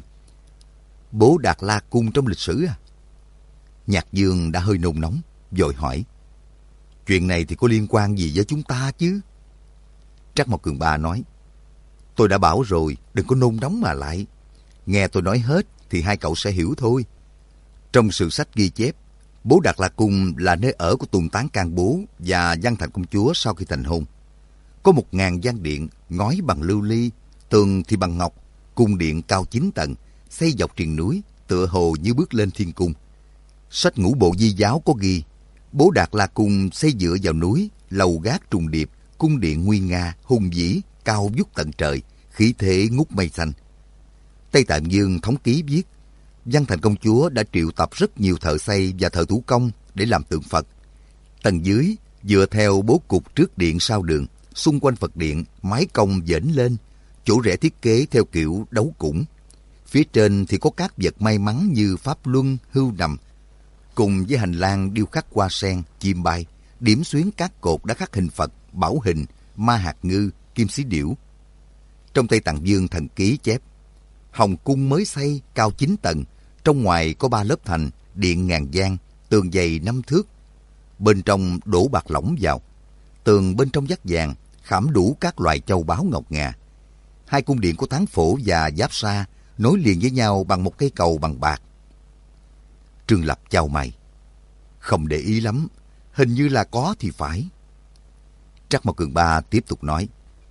Bố Đạt La Cung trong lịch sử à? Nhạc Dương đã hơi nôn nóng, vội hỏi, chuyện này thì có liên quan gì với chúng ta chứ? Trắc Mộc Cường Ba nói, tôi đã bảo rồi, đừng có nôn nóng mà lại. Nghe tôi nói hết thì hai cậu sẽ hiểu thôi. Trong sử sách ghi chép, Bố Đạt La Cung là nơi ở của Tùng Tán Can Bố và Văn Thành công chúa sau khi thành hôn. Có một ngàn gian điện, ngói bằng lưu ly, tường thì bằng ngọc, cung điện cao chín tầng, xây dọc triền núi, tựa hồ như bước lên thiên cung. Sách Ngũ Bộ Di Giáo có ghi, Bố Đạt La Cung xây dựa vào núi, lầu gác trùng điệp, cung điện nguy nga, hùng vĩ, cao vút tận trời, khí thế ngút mây xanh. Tây Tạng Dương Thống Ký viết, Văn Thành công chúa đã triệu tập rất nhiều thợ xây và thợ thủ công để làm tượng Phật. Tầng dưới, dựa theo bố cục trước điện sau đường, xung quanh Phật điện, mái cong vểnh lên, chỗ rẽ thiết kế theo kiểu đấu củng. Phía trên thì có các vật may mắn như pháp luân, hưu nằm, cùng với hành lang điêu khắc hoa sen, chim bay, điểm xuyến các cột đã khắc hình Phật, bảo hình, ma hạt ngư, kim xí điểu. Trong Tây Tạng Dương Thần Ký chép, Hồng cung mới xây, cao chín tầng, trong ngoài có ba lớp thành, điện ngàn gian, tường dày năm thước. Bên trong đổ bạc lỏng vào, tường bên trong vắt vàng, khảm đủ các loại châu báu ngọc ngà. Hai cung điện của Tán Phổ và Giáp Sa nối liền với nhau bằng một cây cầu bằng bạc. Trương Lập chau mày, không để ý lắm, hình như là có thì phải. Trắc Mộc Cường Ba tiếp tục nói,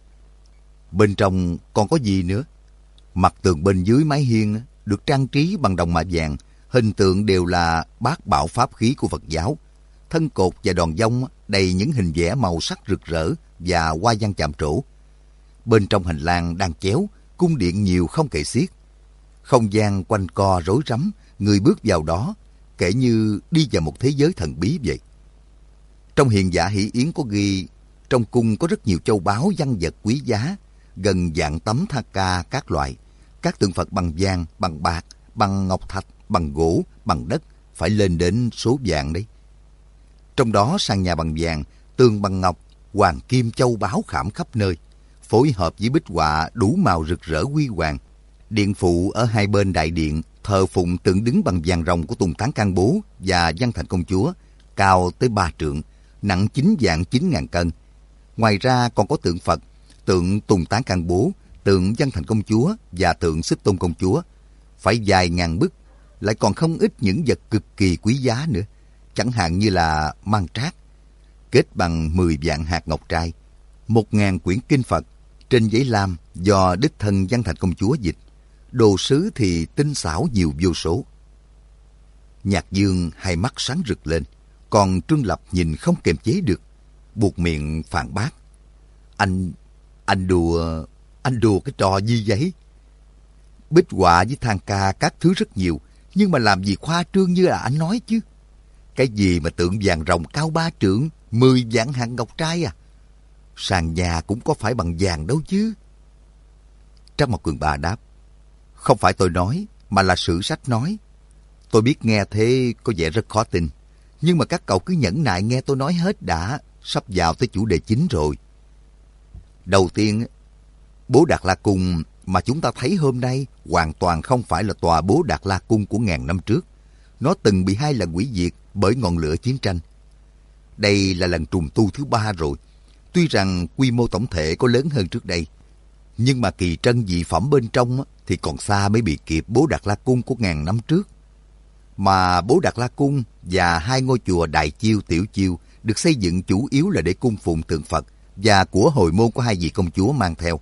bên trong còn có gì nữa? Mặt tường bên dưới mái hiên được trang trí bằng đồng mạ vàng, hình tượng đều là bát bảo pháp khí của Phật giáo. Thân cột và đòn dông đầy những hình vẽ màu sắc rực rỡ và hoa văn chạm trổ. Bên trong hành lang đang chéo, cung điện nhiều không kể xiết. Không gian quanh co rối rắm, người bước vào đó kể như đi vào một thế giới thần bí vậy. Trong Hiền Giả Hỷ Yến có ghi, trong cung có rất nhiều châu báu văn vật quý giá, gần vạn tấm tha ca các loại, các tượng Phật bằng vàng, bằng bạc, bằng ngọc thạch, bằng gỗ, bằng đất, phải lên đến số vạn đấy. Trong đó sàn nhà bằng vàng, tường bằng ngọc, hoàng kim châu báu khảm khắp nơi, phối hợp với bích họa đủ màu rực rỡ huy hoàng. Điện phụ ở hai bên đại điện thờ phụng tượng đứng bằng vàng rồng của Tùng Tán Can Bố và Văn Thành Công Chúa, cao tới ba trượng, nặng chín vạn chín ngàn cân. Ngoài ra còn có tượng Phật, tượng Tùng Tán Can Bố, tượng Văn Thành Công Chúa và tượng Xích Tôn Công Chúa. Phải vài ngàn bức, lại còn không ít những vật cực kỳ quý giá nữa, chẳng hạn như là mang trác, kết bằng mười vạn hạt ngọc trai, một ngàn quyển kinh Phật, trên giấy lam do đích thân Văn Thành Công Chúa dịch, đồ sứ thì tinh xảo nhiều vô số. Nhạc Dương hai mắt sáng rực lên, còn Trương Lập nhìn không kiềm chế được, buộc miệng phản bác. Anh, anh đùa, anh đùa cái trò gì vậy? Bích họa với than ca các thứ rất nhiều, nhưng mà làm gì khoa trương như là anh nói chứ. Cái gì mà tượng vàng rồng cao ba trượng, mười vạn hạt ngọc trai à? Sàn nhà cũng có phải bằng vàng đâu chứ. Trắc Mộc Cường Ba đáp, không phải tôi nói, mà là sử sách nói. Tôi biết nghe thế có vẻ rất khó tin, nhưng mà các cậu cứ nhẫn nại nghe tôi nói hết đã, sắp vào tới chủ đề chính rồi. Đầu tiên, Bố Đạt La Cung mà chúng ta thấy hôm nay hoàn toàn không phải là tòa Bố Đạt La Cung của ngàn năm trước. Nó từng bị hai lần hủy diệt bởi ngọn lửa chiến tranh. Đây là lần trùng tu thứ ba rồi. Tuy rằng quy mô tổng thể có lớn hơn trước đây, nhưng mà kỳ trân dị phẩm bên trong thì còn xa mới bị kịp Bố Đạt La Cung của ngàn năm trước. Mà Bố Đạt La Cung và hai ngôi chùa Đại Chiêu, Tiểu Chiêu được xây dựng chủ yếu là để cung phụng tượng Phật và của hồi môn của hai vị công chúa mang theo.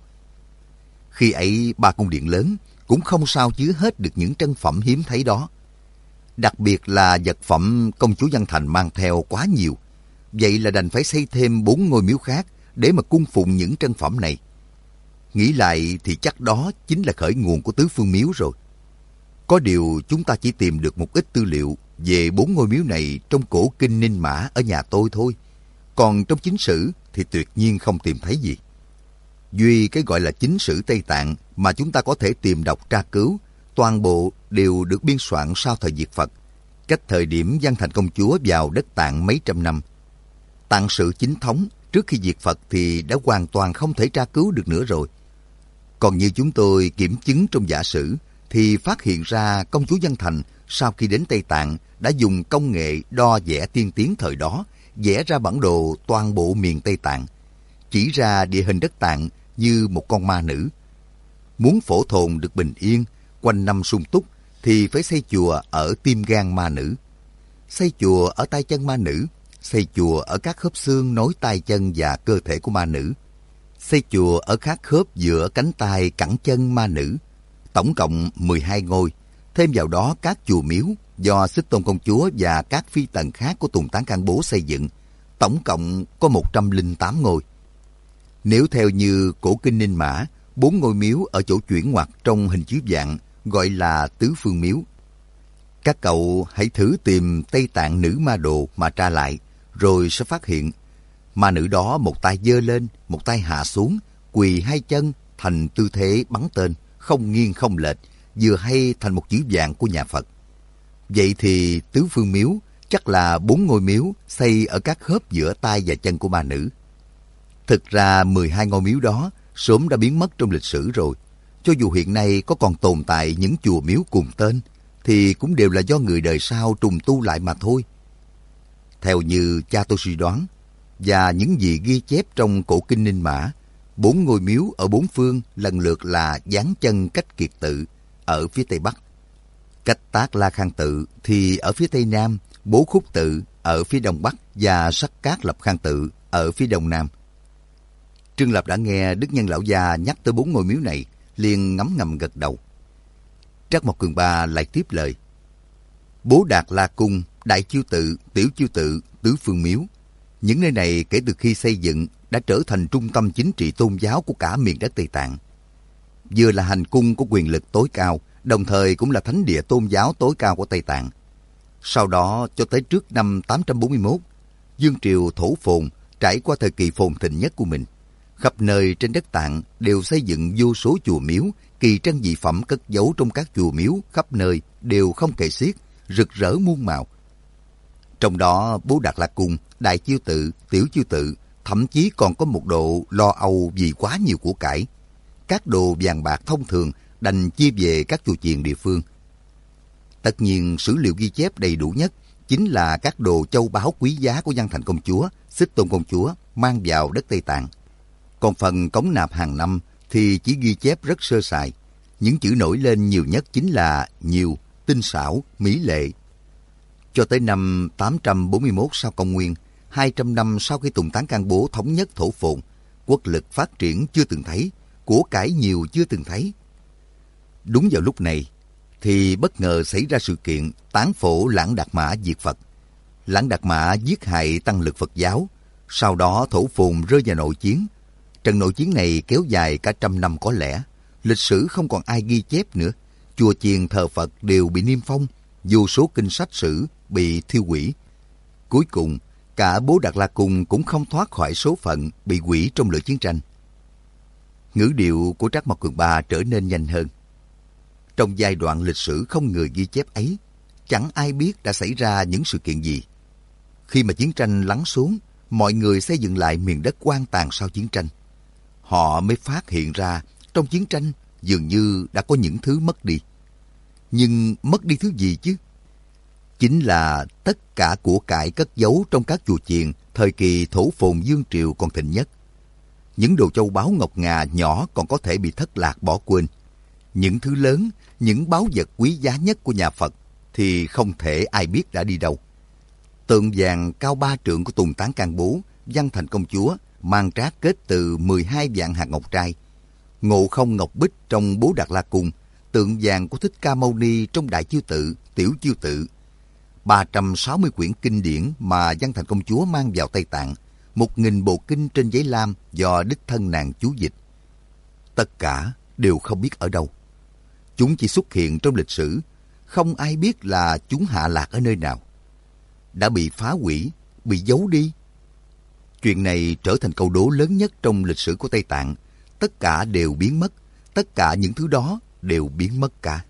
Khi ấy ba cung điện lớn cũng không sao chứa hết được những trân phẩm hiếm thấy đó. Đặc biệt là vật phẩm công chúa Văn Thành mang theo quá nhiều. Vậy là đành phải xây thêm bốn ngôi miếu khác để mà cung phụng những trân phẩm này. Nghĩ lại thì chắc đó chính là khởi nguồn của tứ phương miếu rồi. Có điều chúng ta chỉ tìm được một ít tư liệu về bốn ngôi miếu này trong cổ kinh Ninh Mã ở nhà tôi thôi. Còn trong chính sử thì tuyệt nhiên không tìm thấy gì. Duy cái gọi là chính sử Tây Tạng mà chúng ta có thể tìm đọc tra cứu, toàn bộ đều được biên soạn sau thời diệt Phật, cách thời điểm Văn Thành Công Chúa vào đất Tạng mấy trăm năm. Tạng sử chính thống trước khi diệt Phật thì đã hoàn toàn không thể tra cứu được nữa rồi. Còn như chúng tôi kiểm chứng trong giả sử thì phát hiện ra công chúa Văn Thành sau khi đến Tây Tạng đã dùng công nghệ đo vẽ tiên tiến thời đó, vẽ ra bản đồ toàn bộ miền Tây Tạng, chỉ ra địa hình đất Tạng như một con ma nữ. Muốn phổ thồn được bình yên, quanh năm sung túc thì phải xây chùa ở tim gan ma nữ, xây chùa ở tay chân ma nữ, xây chùa ở các khớp xương nối tay chân và cơ thể của ma nữ, xây chùa ở các khớp giữa cánh tay cẳng chân ma nữ. Tổng cộng mười hai ngôi, thêm vào đó các chùa miếu do Xích Tôn Công Chúa và các phi tần khác của Tùng Tán Can Bố xây dựng, tổng cộng có một trăm lẻ tám ngôi. Nếu theo như cổ kinh Ninh Mã, bốn ngôi miếu ở chỗ chuyển ngoặt trong hình chữ vạn gọi là tứ phương miếu. Các cậu hãy thử tìm Tây Tạng Nữ Ma Đồ mà tra lại, rồi sẽ phát hiện Ma nữ đó một tay giơ lên, một tay hạ xuống, quỳ hai chân thành tư thế bắn tên, không nghiêng không lệch, vừa hay thành một chữ vàng của nhà Phật. Vậy thì tứ phương miếu chắc là bốn ngôi miếu xây ở các khớp giữa tay và chân của ma nữ. Thực ra mười hai ngôi miếu đó sớm đã biến mất trong lịch sử rồi. Cho dù hiện nay có còn tồn tại những chùa miếu cùng tên, thì cũng đều là do người đời sau trùng tu lại mà thôi. Theo như cha tôi suy đoán, và những gì ghi chép trong cổ kinh Ninh Mã, bốn ngôi miếu ở bốn phương lần lượt là Giáng Chân Cách Kiệt Tự ở phía tây bắc, Cách Tác La Khang Tự thì ở phía tây nam, Bố Khúc Tự ở phía đông bắc và Sắc Cát Lập Khang Tự ở phía đông nam. Trương Lập đã nghe Đức Nhân Lão Gia nhắc tới bốn ngôi miếu này, liền ngấm ngầm gật đầu. Trác Mộc Cường Ba lại tiếp lời: Bố Đạt La Cung, Đại Chiêu Tự, Tiểu Chiêu Tự, Tứ Phương Miếu, những nơi này kể từ khi xây dựng đã trở thành trung tâm chính trị tôn giáo của cả miền đất Tây Tạng. Vừa là hành cung có quyền lực tối cao, đồng thời cũng là thánh địa tôn giáo tối cao của Tây Tạng. Sau đó cho tới trước năm tám trăm bốn mươi mốt, Dương triều Thổ Phồn trải qua thời kỳ phồn thịnh nhất của mình. Khắp nơi trên đất Tạng đều xây dựng vô số chùa miếu, kỳ trân dị phẩm cất giấu trong các chùa miếu khắp nơi đều không kể xiết, rực rỡ muôn màu. Trong đó Bố Đạt La Cung, Đại Chiêu Tự, Tiểu Chiêu Tự thậm chí còn có một độ lo âu vì quá nhiều của cải. Các đồ vàng bạc thông thường đành chia về các chùa chiền địa phương. Tất nhiên sử liệu ghi chép đầy đủ nhất chính là các đồ châu báu quý giá của Văn Thành Công Chúa, Xích Tôn Công Chúa mang vào đất Tây Tạng. Còn phần cống nạp hàng năm thì chỉ ghi chép rất sơ sài. Những chữ nổi lên nhiều nhất chính là nhiều, tinh xảo, mỹ lệ. Cho tới năm tám trăm bốn mươi mốt sau công nguyên, hai trăm năm sau khi Tùng Tán Can Bố thống nhất Thổ Phồn, quốc lực phát triển chưa từng thấy, của cải nhiều chưa từng thấy. Đúng vào lúc này thì bất ngờ xảy ra sự kiện tán phổ Lãng Đạt Mã diệt Phật. Lãng Đạt Mã giết hại tăng lực Phật giáo, sau đó Thổ Phồn rơi vào nội chiến. Trận nội chiến này kéo dài cả trăm năm có lẽ, lịch sử không còn ai ghi chép nữa. Chùa chiền thờ Phật đều bị niêm phong, vô số kinh sách sử bị thiêu hủy. Cuối cùng, cả Bố Đạt La Cung cũng không thoát khỏi số phận bị hủy trong lửa chiến tranh. Ngữ điệu của Trác Mộc Cường Ba trở nên nhanh hơn. Trong giai đoạn lịch sử không người ghi chép ấy, chẳng ai biết đã xảy ra những sự kiện gì. Khi mà chiến tranh lắng xuống, mọi người xây dựng lại miền đất hoang tàn sau chiến tranh. Họ mới phát hiện ra trong chiến tranh dường như đã có những thứ mất đi. Nhưng mất đi thứ gì chứ? Chính là tất cả của cải cất giấu trong các chùa chiền thời kỳ Thổ Phồn Dương triều còn thịnh nhất. Những đồ châu báu ngọc ngà nhỏ còn có thể bị thất lạc bỏ quên. Những thứ lớn, những báu vật quý giá nhất của nhà Phật thì không thể ai biết đã đi đâu. Tượng vàng cao ba trượng của Tùng Tán Can Bố, Văn Thành Công Chúa mang trác kết từ mười hai vạn hạt ngọc trai. Ngộ Không Ngọc Bích trong Bố Đạt La Cung, tượng vàng của Thích Ca Mâu Ni trong Đại Chiêu Tự, Tiểu Chiêu Tự. ba trăm sáu mươi quyển kinh điển mà Văn Thành Công Chúa mang vào Tây Tạng, một nghìn bộ kinh trên giấy lam do đích thân nàng chú dịch. Tất cả đều không biết ở đâu. Chúng chỉ xuất hiện trong lịch sử, không ai biết là chúng hạ lạc ở nơi nào. Đã bị phá hủy, bị giấu đi. Chuyện này trở thành câu đố lớn nhất trong lịch sử của Tây Tạng. Tất cả đều biến mất, tất cả những thứ đó đều biến mất cả.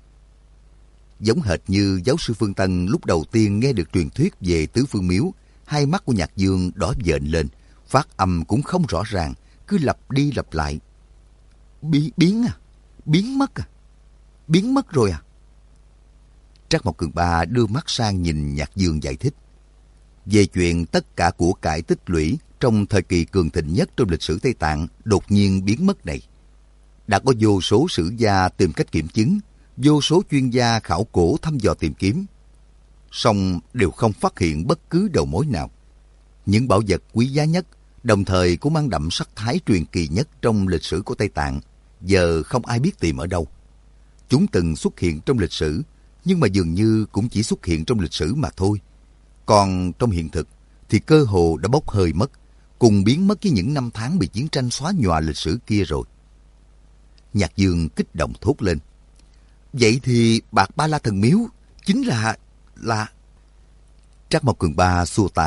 Giống hệt như giáo sư Phương Tân lúc đầu tiên nghe được truyền thuyết về Tứ Phương Miếu, hai mắt của Nhạc Dương đỏ dện lên, phát âm cũng không rõ ràng, cứ lặp đi lặp lại. Bi, biến à? Biến mất à? Biến mất rồi à? Trác Mộc Cường Ba đưa mắt sang nhìn Nhạc Dương giải thích. Về chuyện tất cả của cải tích lũy trong thời kỳ cường thịnh nhất trong lịch sử Tây Tạng đột nhiên biến mất này, đã có vô số sử gia tìm cách kiểm chứng, vô số chuyên gia khảo cổ thăm dò tìm kiếm, song đều không phát hiện bất cứ đầu mối nào. Những bảo vật quý giá nhất, đồng thời cũng mang đậm sắc thái truyền kỳ nhất trong lịch sử của Tây Tạng, giờ không ai biết tìm ở đâu. Chúng từng xuất hiện trong lịch sử, nhưng mà dường như cũng chỉ xuất hiện trong lịch sử mà thôi. Còn trong hiện thực thì cơ hồ đã bốc hơi mất, cùng biến mất với những năm tháng bị chiến tranh xóa nhòa lịch sử kia rồi. Nhạc Dương kích động thốt lên. Vậy thì Bạc Ba La Thần Miếu chính là... là... Trác Mộc Cường Ba xua tay,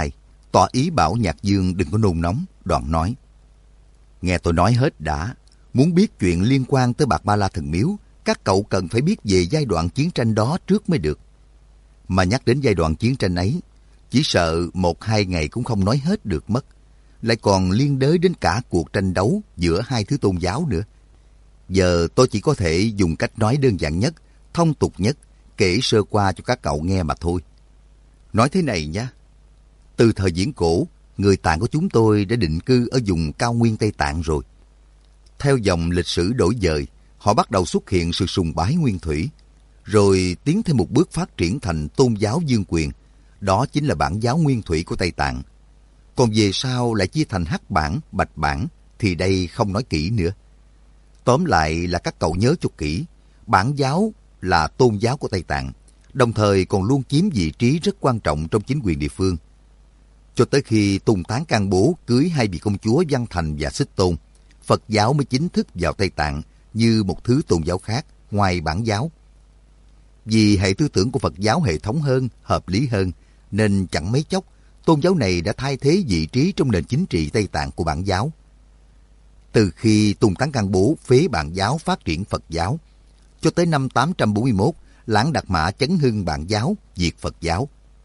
tỏ ý bảo Nhạc Dương đừng có nôn nóng, đoạn nói. Nghe tôi nói hết đã, muốn biết chuyện liên quan tới Bạc Ba La Thần Miếu, các cậu cần phải biết về giai đoạn chiến tranh đó trước mới được. Mà nhắc đến giai đoạn chiến tranh ấy, chỉ sợ một hai ngày cũng không nói hết được mất. Lại còn liên đới đến cả cuộc tranh đấu giữa hai thứ tôn giáo nữa. Giờ tôi chỉ có thể dùng cách nói đơn giản nhất, thông tục nhất, kể sơ qua cho các cậu nghe mà thôi. Nói thế này nhé. Từ thời viễn cổ, người Tạng của chúng tôi đã định cư ở vùng cao nguyên Tây Tạng rồi. Theo dòng lịch sử đổi dời, họ bắt đầu xuất hiện sự sùng bái nguyên thủy, rồi tiến thêm một bước phát triển thành tôn giáo vương quyền. Đó chính là bản giáo nguyên thủy của Tây Tạng. Còn về sau lại chia thành hắc bản, bạch bản, thì đây không nói kỹ nữa. Tóm lại là các cậu nhớ cho kỹ, bản giáo là tôn giáo của Tây Tạng, đồng thời còn luôn chiếm vị trí rất quan trọng trong chính quyền địa phương. Cho tới khi Tùng Tán Can Bố cưới hai vị công chúa Văn Thành và Xích Tôn, Phật giáo mới chính thức vào Tây Tạng như một thứ tôn giáo khác ngoài bản giáo. Vì hệ tư tưởng của Phật giáo hệ thống hơn, hợp lý hơn, nên chẳng mấy chốc tôn giáo này đã thay thế vị trí trong nền chính trị Tây Tạng của bản giáo. Từ khi Tùng Tán Can Bố phế bản giáo phát triển Phật giáo, cho tới năm tám trăm bốn mươi mốt, Lãng Đạt Mã chấn hưng bản giáo, diệt Phật giáo.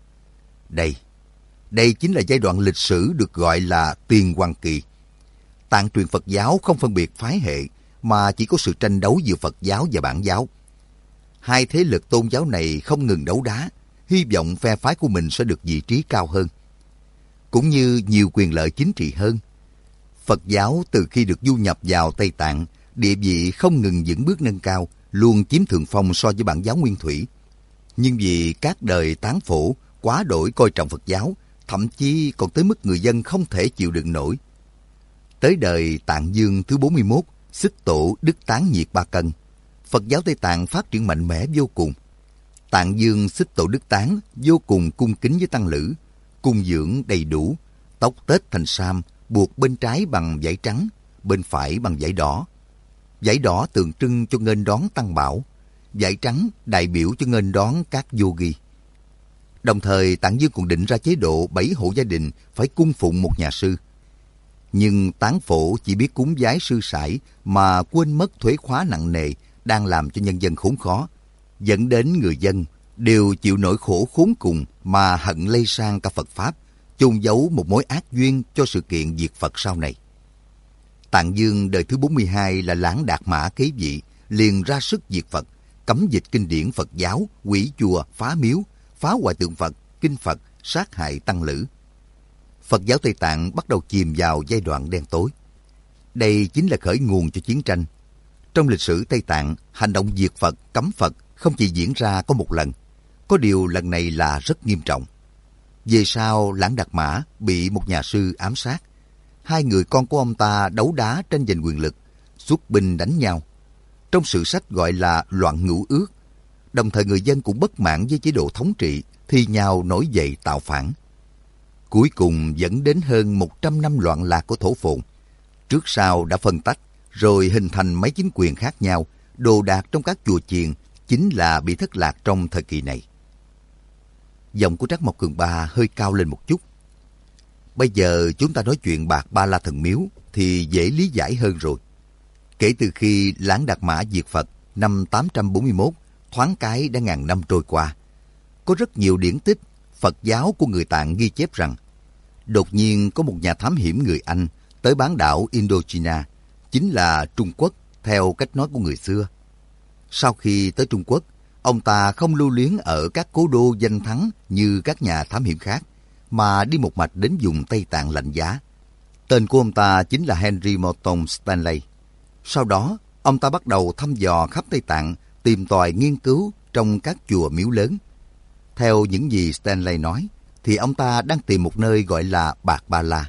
Đây, đây chính là giai đoạn lịch sử được gọi là Tiền Hoàng Kỳ. Tạng truyền Phật giáo không phân biệt phái hệ, mà chỉ có sự tranh đấu giữa Phật giáo và bản giáo. Hai thế lực tôn giáo này không ngừng đấu đá, hy vọng phe phái của mình sẽ được vị trí cao hơn, cũng như nhiều quyền lợi chính trị hơn. Phật giáo từ khi được du nhập vào Tây Tạng, địa vị không ngừng vững bước nâng cao, luôn chiếm thượng phong so với bản giáo nguyên thủy. Nhưng vì các đời tán phổ quá đổi coi trọng Phật giáo, thậm chí còn tới mức người dân không thể chịu đựng nổi. Tới đời Tạng Dương thứ bốn mươi mốt, Xích Tổ Đức Tán Nhiệt Ba Cân, Phật giáo Tây Tạng phát triển mạnh mẽ vô cùng. Tạng Dương Xích Tổ Đức Tán vô cùng cung kính với tăng lữ, cung dưỡng đầy đủ, tóc tết thành sam, buộc bên trái bằng vải trắng, bên phải bằng vải đỏ. Vải đỏ tượng trưng cho nghênh đón tăng bảo, vải trắng đại biểu cho nghênh đón các yogi. Đồng thời Tạng Dương còn định ra chế độ bảy hộ gia đình phải cung phụng một nhà sư. Nhưng tán phổ chỉ biết cúng vái sư sãi mà quên mất thuế khóa nặng nề đang làm cho nhân dân khốn khó, dẫn đến người dân đều chịu nỗi khổ khốn cùng mà hận lây sang cả Phật Pháp, chôn giấu một mối ác duyên cho sự kiện diệt Phật sau này. Tạng Dương đời thứ bốn mươi hai là Lãng Đạt Mã kế vị, liền ra sức diệt Phật, cấm dịch kinh điển Phật giáo, hủy chùa, phá miếu, phá hoại tượng Phật, kinh Phật, sát hại tăng lữ. Phật giáo Tây Tạng bắt đầu chìm vào giai đoạn đen tối. Đây chính là khởi nguồn cho chiến tranh. Trong lịch sử Tây Tạng, hành động diệt Phật, cấm Phật không chỉ diễn ra có một lần. Có điều lần này là rất nghiêm trọng. Về sau, Lãng Đạt Mã bị một nhà sư ám sát. Hai người con của ông ta đấu đá tranh giành quyền lực, xuất binh đánh nhau. Trong sử sách gọi là loạn ngũ ước. Đồng thời người dân cũng bất mãn với chế độ thống trị, thì nhào nổi dậy tạo phản. Cuối cùng dẫn đến hơn một trăm năm loạn lạc của thổ phồn. Trước sau đã phân tách, rồi hình thành mấy chính quyền khác nhau. Đồ đạc trong các chùa chiền chính là bị thất lạc trong thời kỳ này. Giọng của Trắc Mộc Cường Ba hơi cao lên một chút. Bây giờ chúng ta nói chuyện Bạc Ba La Thần Miếu thì dễ lý giải hơn rồi. Kể từ khi Lãng Đạt Mã diệt Phật năm tám trăm bốn mươi mốt, thoáng cái đã ngàn năm trôi qua. Có rất nhiều điển tích Phật giáo của người Tạng ghi chép rằng đột nhiên có một nhà thám hiểm người Anh tới bán đảo Indochina, chính là Trung Quốc theo cách nói của người xưa. Sau khi tới Trung Quốc, ông ta không lưu luyến ở các cố đô danh thắng như các nhà thám hiểm khác, mà đi một mạch đến vùng Tây Tạng lạnh giá. Tên của ông ta chính là Henry Morton Stanley. Sau đó, ông ta bắt đầu thăm dò khắp Tây Tạng, tìm tòi nghiên cứu trong các chùa miếu lớn. Theo những gì Stanley nói, thì ông ta đang tìm một nơi gọi là Bạc Ba La.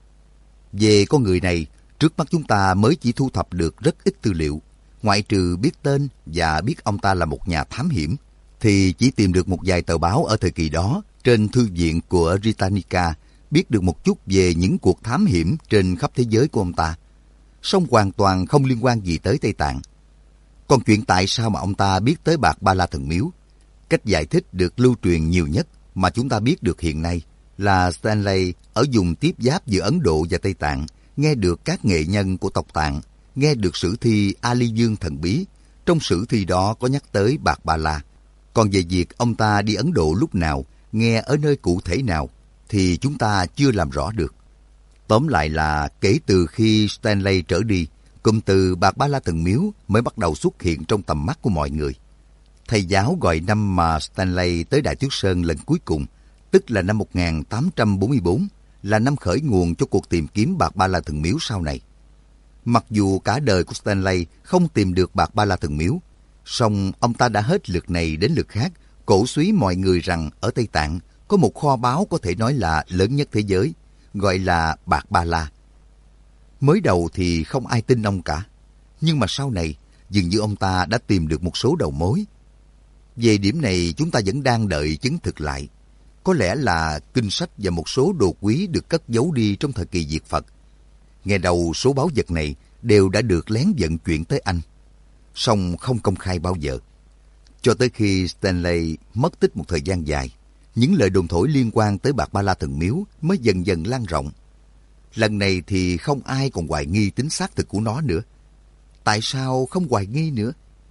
Về con người này, trước mắt chúng ta mới chỉ thu thập được rất ít tư liệu. Ngoại trừ biết tên và biết ông ta là một nhà thám hiểm, thì chỉ tìm được một vài tờ báo ở thời kỳ đó trên thư viện của Britannica, biết được một chút về những cuộc thám hiểm trên khắp thế giới của ông ta. Song hoàn toàn không liên quan gì tới Tây Tạng. Còn chuyện tại sao mà ông ta biết tới Bạc Ba La Thần Miếu, cách giải thích được lưu truyền nhiều nhất mà chúng ta biết được hiện nay, là Stanley ở vùng tiếp giáp giữa Ấn Độ và Tây Tạng, nghe được các nghệ nhân của tộc Tạng, nghe được sử thi A Ly Dương thần bí. Trong sử thi đó có nhắc tới Bạc Ba La. Còn về việc ông ta đi Ấn Độ lúc nào, nghe ở nơi cụ thể nào, thì chúng ta chưa làm rõ được. Tóm lại là kể từ khi Stanley trở đi, cụm từ Bạc Ba La Thần Miếu mới bắt đầu xuất hiện trong tầm mắt của mọi người. Thầy giáo gọi năm mà Stanley tới Đại Tuyết Sơn lần cuối cùng, tức là năm một nghìn tám trăm bốn mươi tư, là năm khởi nguồn cho cuộc tìm kiếm Bạc Ba La Thần Miếu sau này. Mặc dù cả đời của Stanley không tìm được Bạc Ba La Thần Miếu, song ông ta đã hết lượt này đến lượt khác cổ suý mọi người rằng ở Tây Tạng có một kho báu có thể nói là lớn nhất thế giới, gọi là Bạc Ba La. Mới đầu thì không ai tin ông cả, nhưng mà sau này dường như ông ta đã tìm được một số đầu mối. Về điểm này chúng ta vẫn đang đợi chứng thực lại. Có lẽ là kinh sách và một số đồ quý được cất giấu đi trong thời kỳ diệt Phật. Nghe đầu số báu vật này đều đã được lén vận chuyển tới Anh, song không công khai bao giờ. Cho tới khi Stanley mất tích một thời gian dài, những lời đồn thổi liên quan tới Bạc Ba La Thần Miếu mới dần dần lan rộng. Lần này thì không ai còn hoài nghi tính xác thực của nó nữa. Tại sao không hoài nghi nữa?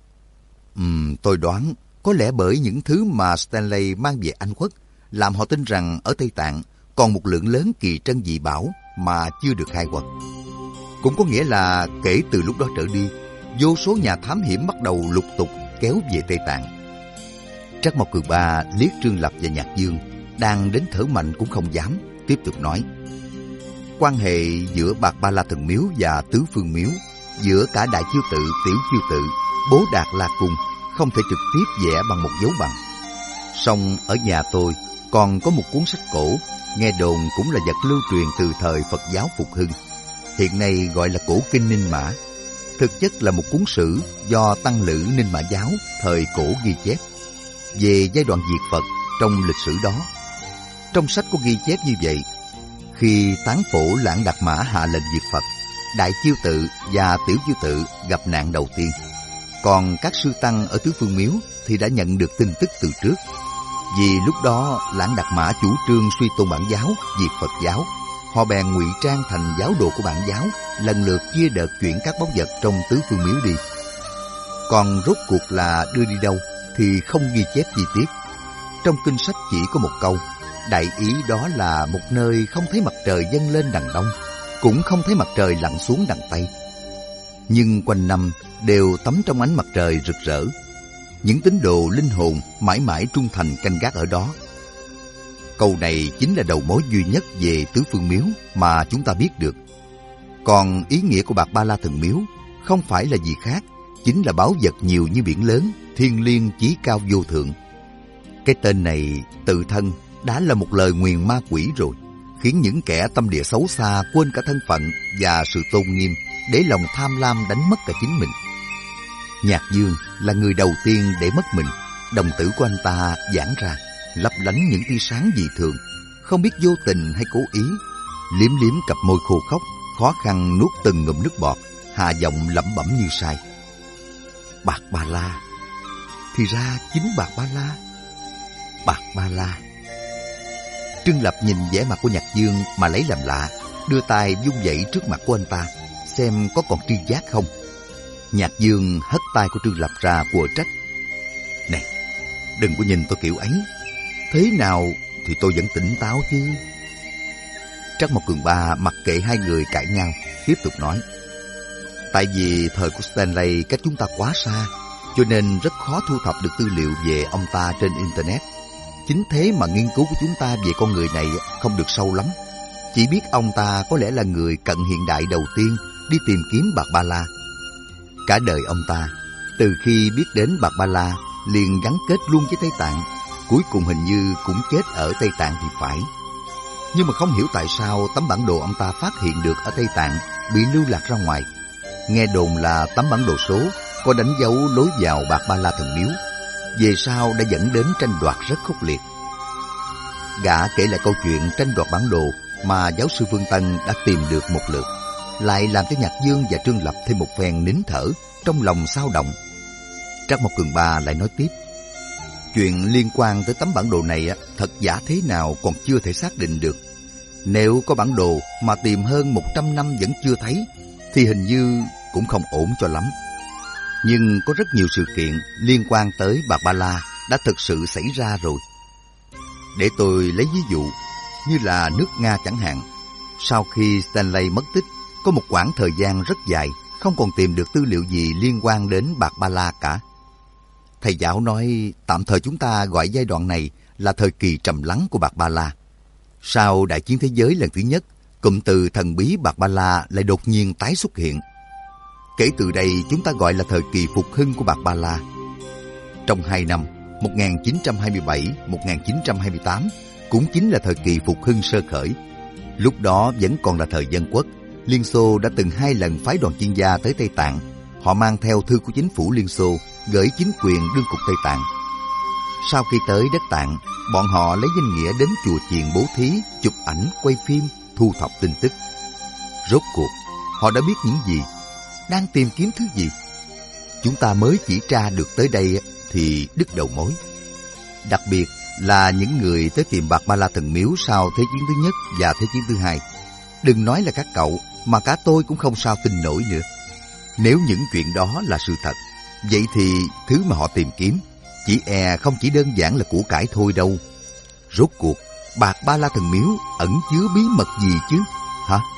Ừm, tôi đoán có lẽ bởi những thứ mà Stanley mang về Anh Quốc làm họ tin rằng ở Tây Tạng còn một lượng lớn kỳ trân dị bảo mà chưa được khai quật. Cũng có nghĩa là kể từ lúc đó trở đi, vô số nhà thám hiểm bắt đầu lục tục kéo về Tây Tạng. Trắc Mộc Cường Ba liếc Trương Lập và Nhạc Dương, đang đến thở mạnh cũng không dám, tiếp tục nói. Quan hệ giữa Bạc Ba La Thần Miếu và Tứ Phương Miếu, giữa cả Đại Chiêu Tự, Tiểu Chiêu Tự, Bố Đạt La Cung không thể trực tiếp vẽ bằng một dấu bằng. Song ở nhà tôi còn có một cuốn sách cổ, nghe đồn cũng là vật lưu truyền từ thời Phật giáo Phục Hưng. Hiện nay gọi là Cổ Kinh Ninh Mã. Thực chất là một cuốn sử do Tăng Lữ Ninh Mã giáo thời cổ ghi chép về giai đoạn diệt Phật trong lịch sử đó. Trong sách có ghi chép như vậy: khi Tán Phổ Lãng Đạt Mã hạ lệnh diệt Phật, Đại Chiêu Tự và Tiểu Chiêu Tự gặp nạn đầu tiên. Còn các sư tăng ở Tứ Phương Miếu thì đã nhận được tin tức từ trước. Vì lúc đó Lãng Đạt Mã chủ trương suy tôn bản giáo, diệt Phật giáo, họ bèn ngụy trang thành giáo đồ của bản giáo, lần lượt chia đợt chuyển các báu vật trong Tứ Phương Miếu đi. Còn rốt cuộc là đưa đi đâu thì không ghi chép chi tiết. Trong kinh sách chỉ có một câu, đại ý đó là một nơi không thấy mặt trời dâng lên đằng đông, cũng không thấy mặt trời lặn xuống đằng tây, nhưng quanh năm đều tắm trong ánh mặt trời rực rỡ. Những tín đồ linh hồn mãi mãi trung thành canh gác ở đó. Câu này chính là đầu mối duy nhất về Tứ Phương Miếu mà chúng ta biết được. Còn ý nghĩa của Bạc Ba La Thần Miếu không phải là gì khác, chính là báu vật nhiều như biển lớn, thiêng liêng chí cao vô thượng. Cái tên này tự thân đã là một lời nguyền ma quỷ rồi, khiến những kẻ tâm địa xấu xa quên cả thân phận và sự tôn nghiêm, để lòng tham lam đánh mất cả chính mình. Nhạc Dương là người đầu tiên để mất mình. Đồng tử của anh ta giãn ra, lấp lánh những tia sáng dị thường, không biết vô tình hay cố ý. Liếm liếm cặp môi khô khốc, khó khăn nuốt từng ngụm nước bọt, hạ giọng lẩm bẩm như sai. Bạc Ba La, thì ra chính Bạc Ba La. Bạc Ba La. Trương Lập nhìn vẻ mặt của Nhạc Dương mà lấy làm lạ, đưa tay vung vẩy trước mặt của anh ta, xem có còn tri giác không. Nhạc Dương hất tay của Trương Lập ra quở trách. Này, đừng có nhìn tôi kiểu ấy. Thế nào thì tôi vẫn tỉnh táo chứ. Trắc Mộc Cường Ba mặc kệ hai người cãi nhau, tiếp tục nói. Tại vì thời của Stanley cách chúng ta quá xa, cho nên rất khó thu thập được tư liệu về ông ta trên Internet. Chính thế mà nghiên cứu của chúng ta về con người này không được sâu lắm. Chỉ biết ông ta có lẽ là người cận hiện đại đầu tiên đi tìm kiếm Bạc Ba La. Cả đời ông ta, từ khi biết đến Bạc Ba La, liền gắn kết luôn với Tây Tạng. Cuối cùng hình như cũng chết ở Tây Tạng thì phải. Nhưng mà không hiểu tại sao tấm bản đồ ông ta phát hiện được ở Tây Tạng bị lưu lạc ra ngoài. Nghe đồn là tấm bản đồ số có đánh dấu lối vào Bạc Ba La Thần Miếu, về sau đã dẫn đến tranh đoạt rất khốc liệt. Gã kể lại câu chuyện tranh đoạt bản đồ mà giáo sư Phương Tân đã tìm được một lượt, lại làm cho Nhạc Dương và Trương Lập thêm một phen nín thở, trong lòng xao động. Trắc Mộc Cường Ba lại nói tiếp. Chuyện liên quan tới tấm bản đồ này thật giả thế nào còn chưa thể xác định được. Nếu có bản đồ mà tìm hơn một trăm năm vẫn chưa thấy thì hình như cũng không ổn cho lắm. Nhưng có rất nhiều sự kiện liên quan tới Bạc Ba La đã thực sự xảy ra rồi. Để tôi lấy ví dụ như là nước Nga chẳng hạn. Sau khi Stanley mất tích, có một quãng thời gian rất dài không còn tìm được tư liệu gì liên quan đến Bạc Ba La cả. Thầy giáo nói tạm thời chúng ta gọi giai đoạn này là thời kỳ trầm lắng của Bạc Ba La. Sau Đại chiến thế giới lần thứ nhất, cụm từ thần bí Bạc Ba La lại đột nhiên tái xuất hiện. Kể từ đây chúng ta gọi là thời kỳ phục hưng của Bạc Ba La. Trong hai năm một nghìn chín trăm hai mươi bảy đến một nghìn chín trăm hai mươi tám cũng chính là thời kỳ phục hưng sơ khởi. Lúc đó vẫn còn là thời dân quốc. Liên Xô đã từng hai lần phái đoàn chuyên gia tới Tây Tạng. Họ mang theo thư của chính phủ Liên Xô gửi chính quyền đương cục Tây Tạng. Sau khi tới đất Tạng, bọn họ lấy danh nghĩa đến chùa chiền bố thí, chụp ảnh, quay phim, thu thập tin tức. Rốt cuộc, họ đã biết những gì? Đang tìm kiếm thứ gì? Chúng ta mới chỉ tra được tới đây thì đứt đầu mối. Đặc biệt là những người tới tìm Bạc Ba La Thần Miếu sau Thế chiến thứ nhất và Thế chiến thứ hai. Đừng nói là các cậu, mà cả tôi cũng không sao tin nổi nữa. Nếu những chuyện đó là sự thật, vậy thì thứ mà họ tìm kiếm chỉ e không chỉ đơn giản là của cải thôi đâu. Rốt cuộc, Bạc Ba La Thần Miếu ẩn chứa bí mật gì chứ? Hả?